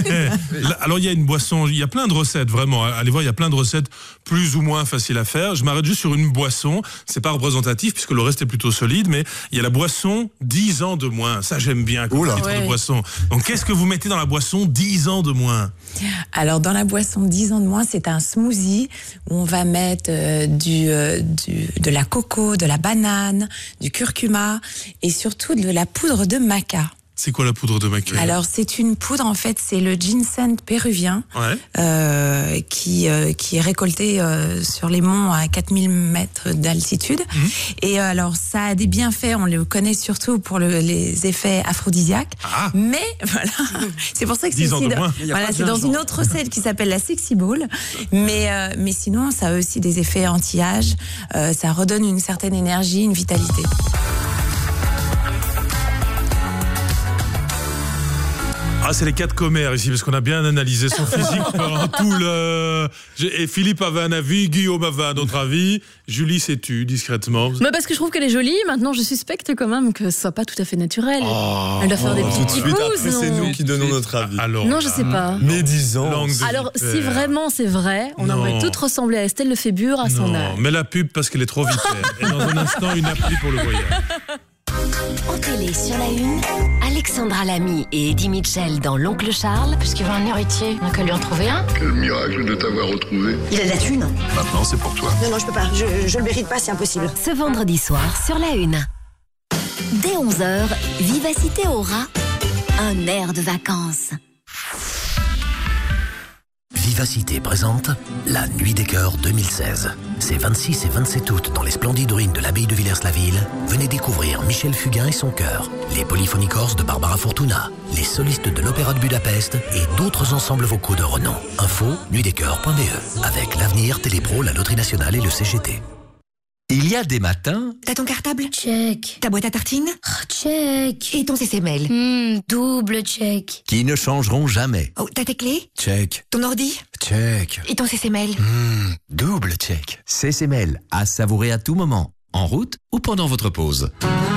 Là, alors il y a une boisson, il y a plein de recettes vraiment. Allez voir, il y a plein de recettes plus ou moins faciles à faire. Je m'arrête juste sur une boisson. C'est pas représentatif puisque le reste est plutôt solide, mais il y a la boisson dix ans de moins. Ça j'aime bien comme Oula. titre Ouais. de boisson. Donc qu'est-ce que vous mettez dans la boisson dix ans de moins? Alors dans la boisson dix ans de moins, c'est un smoothie où on va mettre euh, du, euh, du de la coco, de la banane, du curcuma et surtout de la poudre de maca. C'est quoi la poudre de maca? Alors c'est une poudre, en fait, c'est le ginseng péruvien. Ouais. Euh, qui, euh, qui est récolté euh, sur les monts à quatre mille mètres d'altitude. Mmh. Et euh, alors, ça a des bienfaits, on le connaît surtout pour le, les effets aphrodisiaques. Ah. Mais voilà, c'est pour ça que c'est dix ans aussi de dans- moins. Il y a voilà, pas de c'est dans gingembre. une autre recette qui s'appelle la Sexy Ball. Mais, euh, mais sinon, ça a aussi des effets anti-âge. Euh, ça redonne une certaine énergie, une vitalité. Ah, c'est les quatre commères ici, parce qu'on a bien analysé son physique pendant tout le... J'ai- Et Philippe avait un avis, Guillaume avait un autre avis, Julie s'est tue discrètement. Mais parce que je trouve qu'elle est jolie, maintenant je suspecte quand même que ce soit pas tout à fait naturel. Oh. Elle doit faire des Tout petits de suite, après, c'est nous pouces, qui donnons notre avis. Alors, non, je sais pas. Médisant. langue de Alors, vipère. si vraiment c'est vrai, on Non. aurait toutes ressemblé à Estelle Lefébure à son Non, âge. mais la pub parce qu'elle est trop vipère. Et dans un instant, une appli pour le voyage. En télé sur la une, Alexandra Lamy et Eddie Mitchell dans L'Oncle Charles. Parce qu'il veut un héritier, on n'a qu'à lui en trouver un. Quel miracle de t'avoir retrouvé. Il a de la thune. Maintenant, c'est pour toi. Non, non, je peux pas. Je, je le mérite pas, c'est impossible. Ce vendredi soir sur la une. Dès onze heures, Vivacité aura un air de vacances. Vivacité présente la Nuit des Cœurs deux mille seize. Ces vingt-six et vingt-sept août, dans les splendides ruines de l'abbaye de Villers-la-Ville, venez découvrir Michel Fugain et son chœur, les Polyphonicorps de Barbara Fortuna, les solistes de l'Opéra de Budapest et d'autres ensembles vocaux de renom. Info nuit des cœurs point b e avec l'Avenir, Télépro, la Loterie Nationale et le C G T. Il y a des matins... T'as ton cartable? Check. Ta boîte à tartines? Oh, check. Et ton C C mail? Hmm, double check. Qui ne changeront jamais. Oh, t'as tes clés? Check. Ton ordi? Check. Et ton C C mail? Hmm, double check. C C mail, à savourer à tout moment, en route ou pendant votre pause.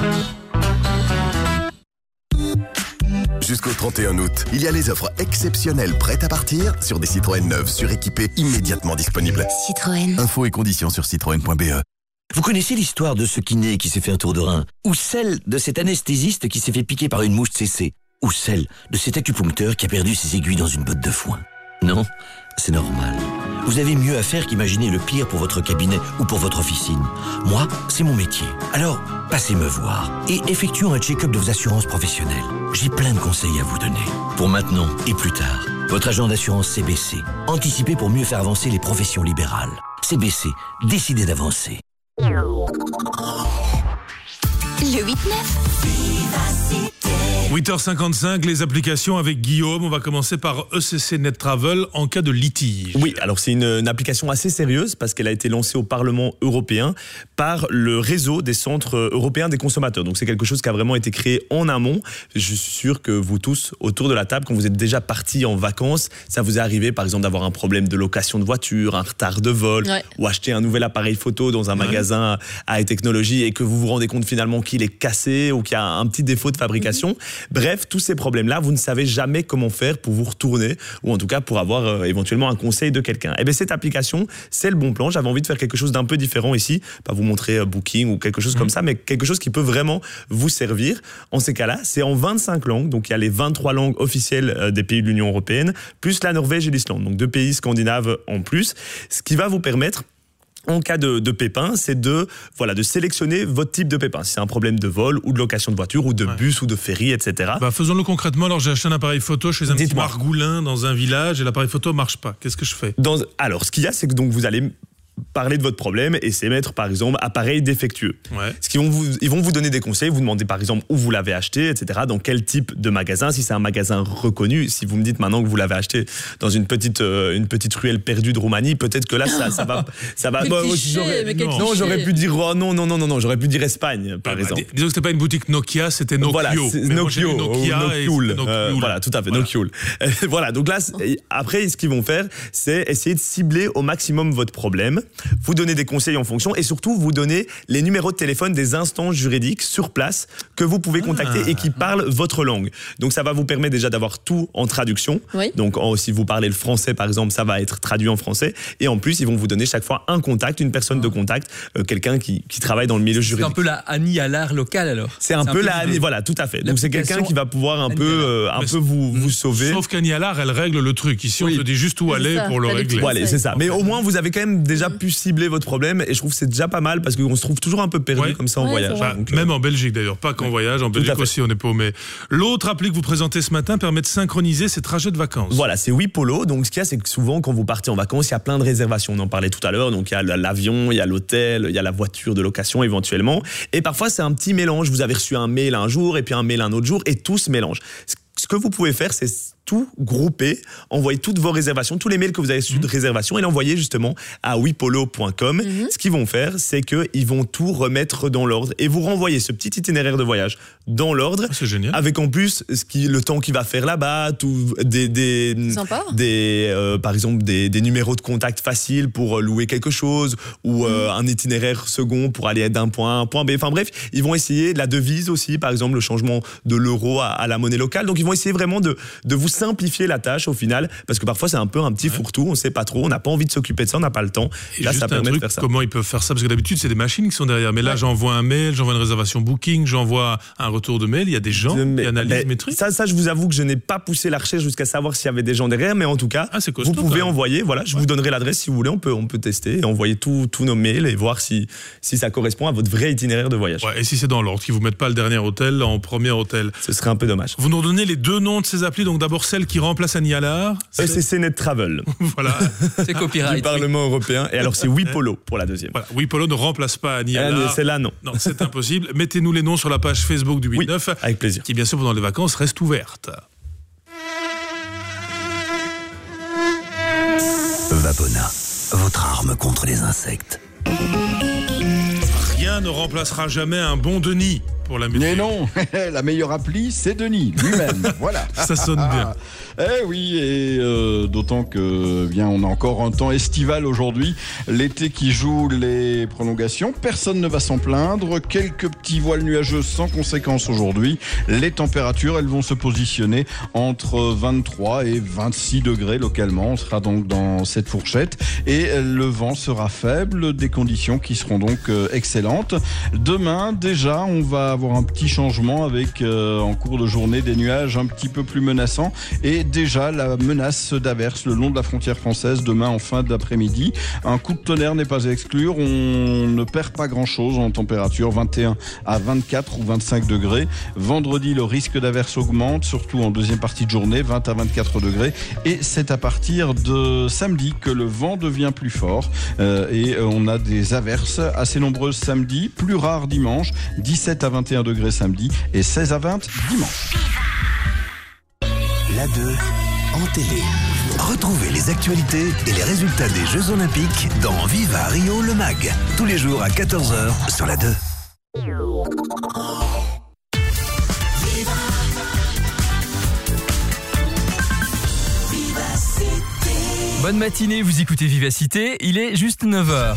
Jusqu'au trente et un août, il y a les offres exceptionnelles prêtes à partir sur des Citroën neuves suréquipées immédiatement disponibles. Citroën. Infos et conditions sur citroën point b e. Vous connaissez l'histoire de ce kiné qui s'est fait un tour de rein? Ou celle de cet anesthésiste qui s'est fait piquer par une mouche C C? Ou celle de cet acupuncteur qui a perdu ses aiguilles dans une botte de foin? Non, c'est normal. Vous avez mieux à faire qu'imaginer le pire pour votre cabinet ou pour votre officine. Moi, c'est mon métier. Alors, passez me voir et effectuons un check-up de vos assurances professionnelles. J'ai plein de conseils à vous donner. Pour maintenant et plus tard. Votre agent d'assurance C B C. Anticipez pour mieux faire avancer les professions libérales. C B C, décidez d'avancer. Le huit neuf. huit heures cinquante-cinq, les applications avec Guillaume. On va commencer par E C C Net Travel en cas de litige. Oui, alors c'est une, une application assez sérieuse parce qu'elle a été lancée au Parlement européen par le réseau des centres européens des consommateurs. Donc c'est quelque chose qui a vraiment été créé en amont. Je suis sûr que vous tous, autour de la table, quand vous êtes déjà partis en vacances, ça vous est arrivé par exemple d'avoir un problème de location de voiture, un retard de vol, ouais. ou acheter un nouvel appareil photo dans un ouais. magasin à high technologie et que vous vous rendez compte finalement qu'il est cassé ou qu'il y a un petit défaut de fabrication. Mmh. Bref, tous ces problèmes-là, vous ne savez jamais comment faire pour vous retourner ou en tout cas pour avoir euh, éventuellement un conseil de quelqu'un. Et bien cette application, c'est le bon plan. J'avais envie de faire quelque chose d'un peu différent ici, pas vous montrer euh, Booking ou quelque chose mmh. comme ça, mais quelque chose qui peut vraiment vous servir. En ces cas-là, c'est en vingt-cinq langues, donc il y a les vingt-trois langues officielles euh, des pays de l'Union européenne, plus la Norvège et l'Islande, donc deux pays scandinaves en plus, ce qui va vous permettre en cas de, de pépin, c'est de, voilà, de sélectionner votre type de pépin. Si c'est un problème de vol ou de location de voiture ou de ouais. bus ou de ferry, et cetera. Bah, faisons-le concrètement. Alors, j'ai acheté un appareil photo chez un Dites-moi. petit margoulin dans un village et l'appareil photo marche pas. Qu'est-ce que je fais? dans, Alors, ce qu'il y a, c'est que donc vous allez parler de votre problème et c'est mettre par exemple appareil défectueux. Ouais. Ce qu'ils vont vous, ils vont vous donner des conseils, vous demander par exemple où vous l'avez acheté, et cetera. Dans quel type de magasin, si c'est un magasin reconnu. Si vous me dites maintenant que vous l'avez acheté dans une petite euh, une petite ruelle perdue de Roumanie, peut-être que là ça ça va ça va. Bah, cliché, j'aurais, non, non j'aurais pu dire oh, non non non non non j'aurais pu dire Espagne par bah, exemple. Bah, disons que c'était pas une boutique Nokia, c'était Nokio. Voilà, c'est Nokio, Nokia Nokiul. Euh, voilà, tout à fait, voilà. Nokiul. Voilà, donc là après ce qu'ils vont faire, c'est essayer de cibler au maximum votre problème, vous donner des conseils en fonction et surtout vous donner les numéros de téléphone des instances juridiques sur place que vous pouvez contacter ah. et qui parlent votre langue. Donc ça va vous permettre déjà d'avoir tout en traduction. Oui. Donc en, si vous parlez le français par exemple, ça va être traduit en français et en plus ils vont vous donner chaque fois un contact, une personne de contact, euh, quelqu'un qui, qui travaille dans le milieu juridique. C'est un peu la Annie à l'art locale alors. C'est un, c'est un peu, peu la Annie, voilà, tout à fait. Donc c'est quelqu'un qui va pouvoir un peu, euh, un peu vous, vous sauver. Sauf qu'Annie Allard, elle règle le truc. Ici, oui. on te dit juste où aller ça, pour le régler. Voilà, c'est ça. Mais au moins, vous avez quand même déjà pu cibler votre problème et je trouve que c'est déjà pas mal parce qu'on se trouve toujours un peu perdu ouais. comme ça en ouais, voyage. Bah, donc, même euh... en Belgique d'ailleurs, pas qu'en ouais. voyage, en Belgique aussi on est paumé. L'autre appli que vous présentez ce matin permet de synchroniser ses trajets de vacances. Voilà, c'est WePolo. Donc ce qu'il y a, c'est que souvent quand vous partez en vacances, il y a plein de réservations. On en parlait tout à l'heure. Donc il y a l'avion, il y a l'hôtel, il y a la voiture de location éventuellement. Et parfois c'est un petit mélange. Vous avez reçu un mail un jour et puis un mail un autre jour et tout se mélange. Ce que vous pouvez faire, c'est tout grouper, envoyer toutes vos réservations, tous les mails que vous avez reçus mmh. de réservation et l'envoyer justement à wepolo point com. Mmh. Ce qu'ils vont faire, c'est qu'ils vont tout remettre dans l'ordre et vous renvoyer ce petit itinéraire de voyage dans l'ordre. C'est génial. Avec en plus ce qui, le temps qu'il va faire là-bas, tout, des, des, des euh, par exemple des, des numéros de contact faciles pour louer quelque chose ou euh, mmh. un itinéraire second pour aller d'un point A à un point B. Enfin bref, ils vont essayer de la devise aussi, par exemple le changement de l'euro à, à la monnaie locale. Donc ils vont essayer vraiment de, de vous simplifier la tâche au final, parce que parfois c'est un peu un petit ouais. fourre-tout, on ne sait pas trop, on n'a pas envie de s'occuper de ça, on n'a pas le temps. Et là, juste ça un permet truc, de faire ça. Comment ils peuvent faire ça? Parce que d'habitude, c'est des machines qui sont derrière. Mais là, ouais. j'envoie un mail, j'envoie une réservation Booking, j'envoie un retour de mail. Il y a des gens mais, qui analysent mes trucs. Ça, ça, je vous avoue que je n'ai pas poussé la recherche jusqu'à savoir s'il y avait des gens derrière, mais en tout cas, ah, c'est costaud, vous pouvez quand même. envoyer. Voilà, je ouais. vous donnerai l'adresse si vous voulez. On peut, on peut tester et envoyer tous nos mails et voir si, si ça correspond à votre vrai itinéraire de voyage. Ouais, et si c'est dans l'ordre, qu'ils vous mettent pas le dernier hôtel en premier hôtel. Ce serait un peu dommage. Vous nous redonnez les deux noms de ces applis. Donc d'abord celle qui remplace Anialar. E C C Net Travel. Voilà. C'est copyright. Du Parlement européen. Et alors c'est Wipolo pour la deuxième. Voilà. Wipolo ne remplace pas Anialar. C'est là non. Non, c'est impossible. Mettez-nous les noms sur la page Facebook du huit neuf. Oui, avec plaisir. Qui bien sûr pendant les vacances reste ouverte. Vapona, votre arme contre les insectes. Rien ne remplacera jamais un bon Denis pour la musique. Mais non, la meilleure appli, c'est Denis lui-même. Voilà. Ça sonne bien. Eh oui, et euh, d'autant que bien, on a encore un temps estival aujourd'hui. L'été qui joue les prolongations, personne ne va s'en plaindre. Quelques petits voiles nuageux sans conséquence aujourd'hui. Les températures, elles vont se positionner entre vingt-trois et vingt-six degrés localement. On sera donc dans cette fourchette et le vent sera faible, des conditions qui seront donc euh, excellentes. Demain, déjà, on va avoir un petit changement avec euh, en cours de journée des nuages un petit peu plus menaçants et déjà la menace d'averses le long de la frontière française demain en fin d'après-midi. Un coup de tonnerre n'est pas à exclure. On ne perd pas grand-chose en température, vingt et un à vingt-quatre ou vingt-cinq degrés. Vendredi, le risque d'averses augmente, surtout en deuxième partie de journée, vingt à vingt-quatre degrés. Et c'est à partir de samedi que le vent devient plus fort. Euh, et on a des averses assez nombreuses samedi, plus rares dimanche, dix-sept à vingt et un degrés samedi et seize à vingt dimanche. La deux en télé. Retrouvez les actualités et les résultats des Jeux Olympiques dans Viva Rio le Mag. Tous les jours à quatorze heures sur la deux. Bonne matinée, vous écoutez Vivacité, il est juste neuf heures.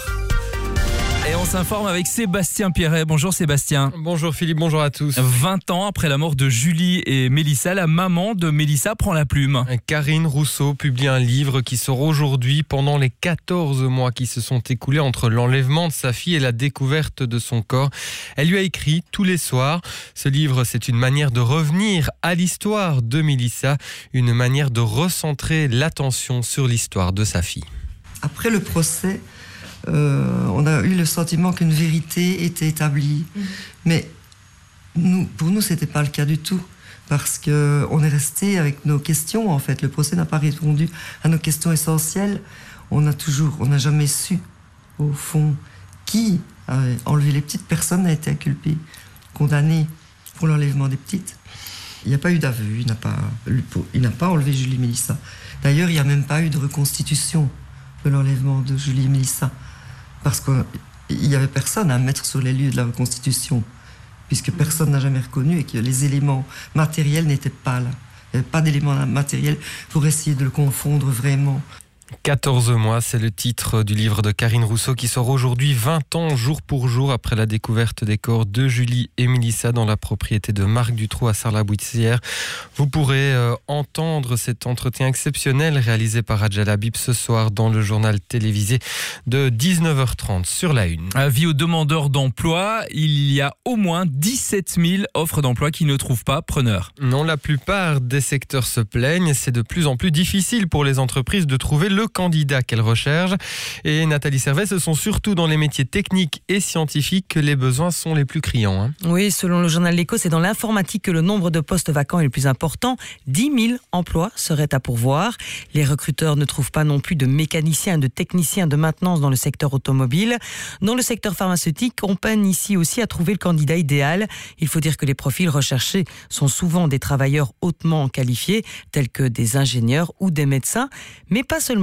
Et on s'informe avec Sébastien Pierret. Bonjour Sébastien. Bonjour Philippe, bonjour à tous. vingt ans après la mort de Julie et Mélissa, la maman de Mélissa prend la plume. Karine Rousseau publie un livre qui sort aujourd'hui pendant les quatorze mois qui se sont écoulés entre l'enlèvement de sa fille et la découverte de son corps. Elle lui a écrit tous les soirs. Ce livre, c'est une manière de revenir à l'histoire de Mélissa, une manière de recentrer l'attention sur l'histoire de sa fille. Après le procès, Euh, on a eu le sentiment qu'une vérité était établie. Mmh. Mais nous, pour nous, ce n'était pas le cas du tout. Parce qu'on est resté avec nos questions, en fait. Le procès n'a pas répondu à nos questions essentielles. On a toujours, on n'a jamais su, au fond, qui avait enlevé les petites. Personne n'a été inculpé, condamné pour l'enlèvement des petites. Il n'y a pas eu d'aveu, il n'a pas, il n'a pas enlevé Julie et Mélissa. D'ailleurs, il n'y a même pas eu de reconstitution de l'enlèvement de Julie et Mélissa. Parce qu'il n'y avait personne à mettre sur les lieux de la reconstitution, puisque personne n'a jamais reconnu et que les éléments matériels n'étaient pas là. Il n'y avait pas d'éléments matériels pour essayer de le confondre vraiment. quatorze mois, c'est le titre du livre de Karine Rousseau qui sort aujourd'hui, vingt ans jour pour jour après la découverte des corps de Julie et Mélissa dans la propriété de Marc Dutroux à Sarlat-Bouissière. Vous pourrez euh, entendre cet entretien exceptionnel réalisé par Adjal Habib ce soir dans le journal télévisé de dix-neuf heures trente sur la une. Avis aux demandeurs d'emploi, il y a au moins dix-sept mille offres d'emploi qui ne trouvent pas preneur. Non, la plupart des secteurs se plaignent. C'est de plus en plus difficile pour les entreprises de trouver le candidat qu'elles recherchent. Et Nathalie Servet, ce sont surtout dans les métiers techniques et scientifiques que les besoins sont les plus criants. Hein. Oui, selon le journal L'Écho, c'est dans l'informatique que le nombre de postes vacants est le plus important. dix mille emplois seraient à pourvoir. Les recruteurs ne trouvent pas non plus de mécaniciens, de techniciens de maintenance dans le secteur automobile. Dans le secteur pharmaceutique, on peine ici aussi à trouver le candidat idéal. Il faut dire que les profils recherchés sont souvent des travailleurs hautement qualifiés, tels que des ingénieurs ou des médecins, mais pas seulement.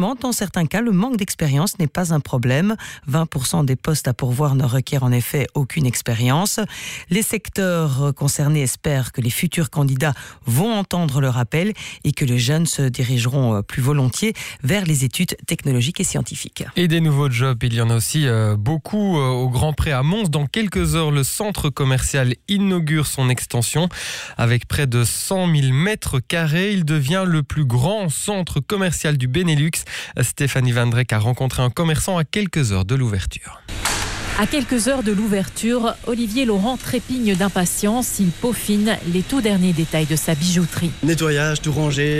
effectivement, dans certains cas, le manque d'expérience n'est pas un problème. vingt pour cent des postes à pourvoir ne requièrent en effet aucune expérience. Les secteurs concernés espèrent que les futurs candidats vont entendre leur appel et que les jeunes se dirigeront plus volontiers vers les études technologiques et scientifiques. Et des nouveaux jobs, il y en a aussi euh, beaucoup euh, au Grand Pré à Mons. Dans quelques heures, le centre commercial inaugure son extension. Avec près de cent mille mètres carrés, il devient le plus grand centre commercial du Benelux. Stéphanie Van Drek a rencontré un commerçant à quelques heures de l'ouverture. À quelques heures de l'ouverture, Olivier Laurent trépigne d'impatience. Il peaufine les tout derniers détails de sa bijouterie. Nettoyage, tout rangé,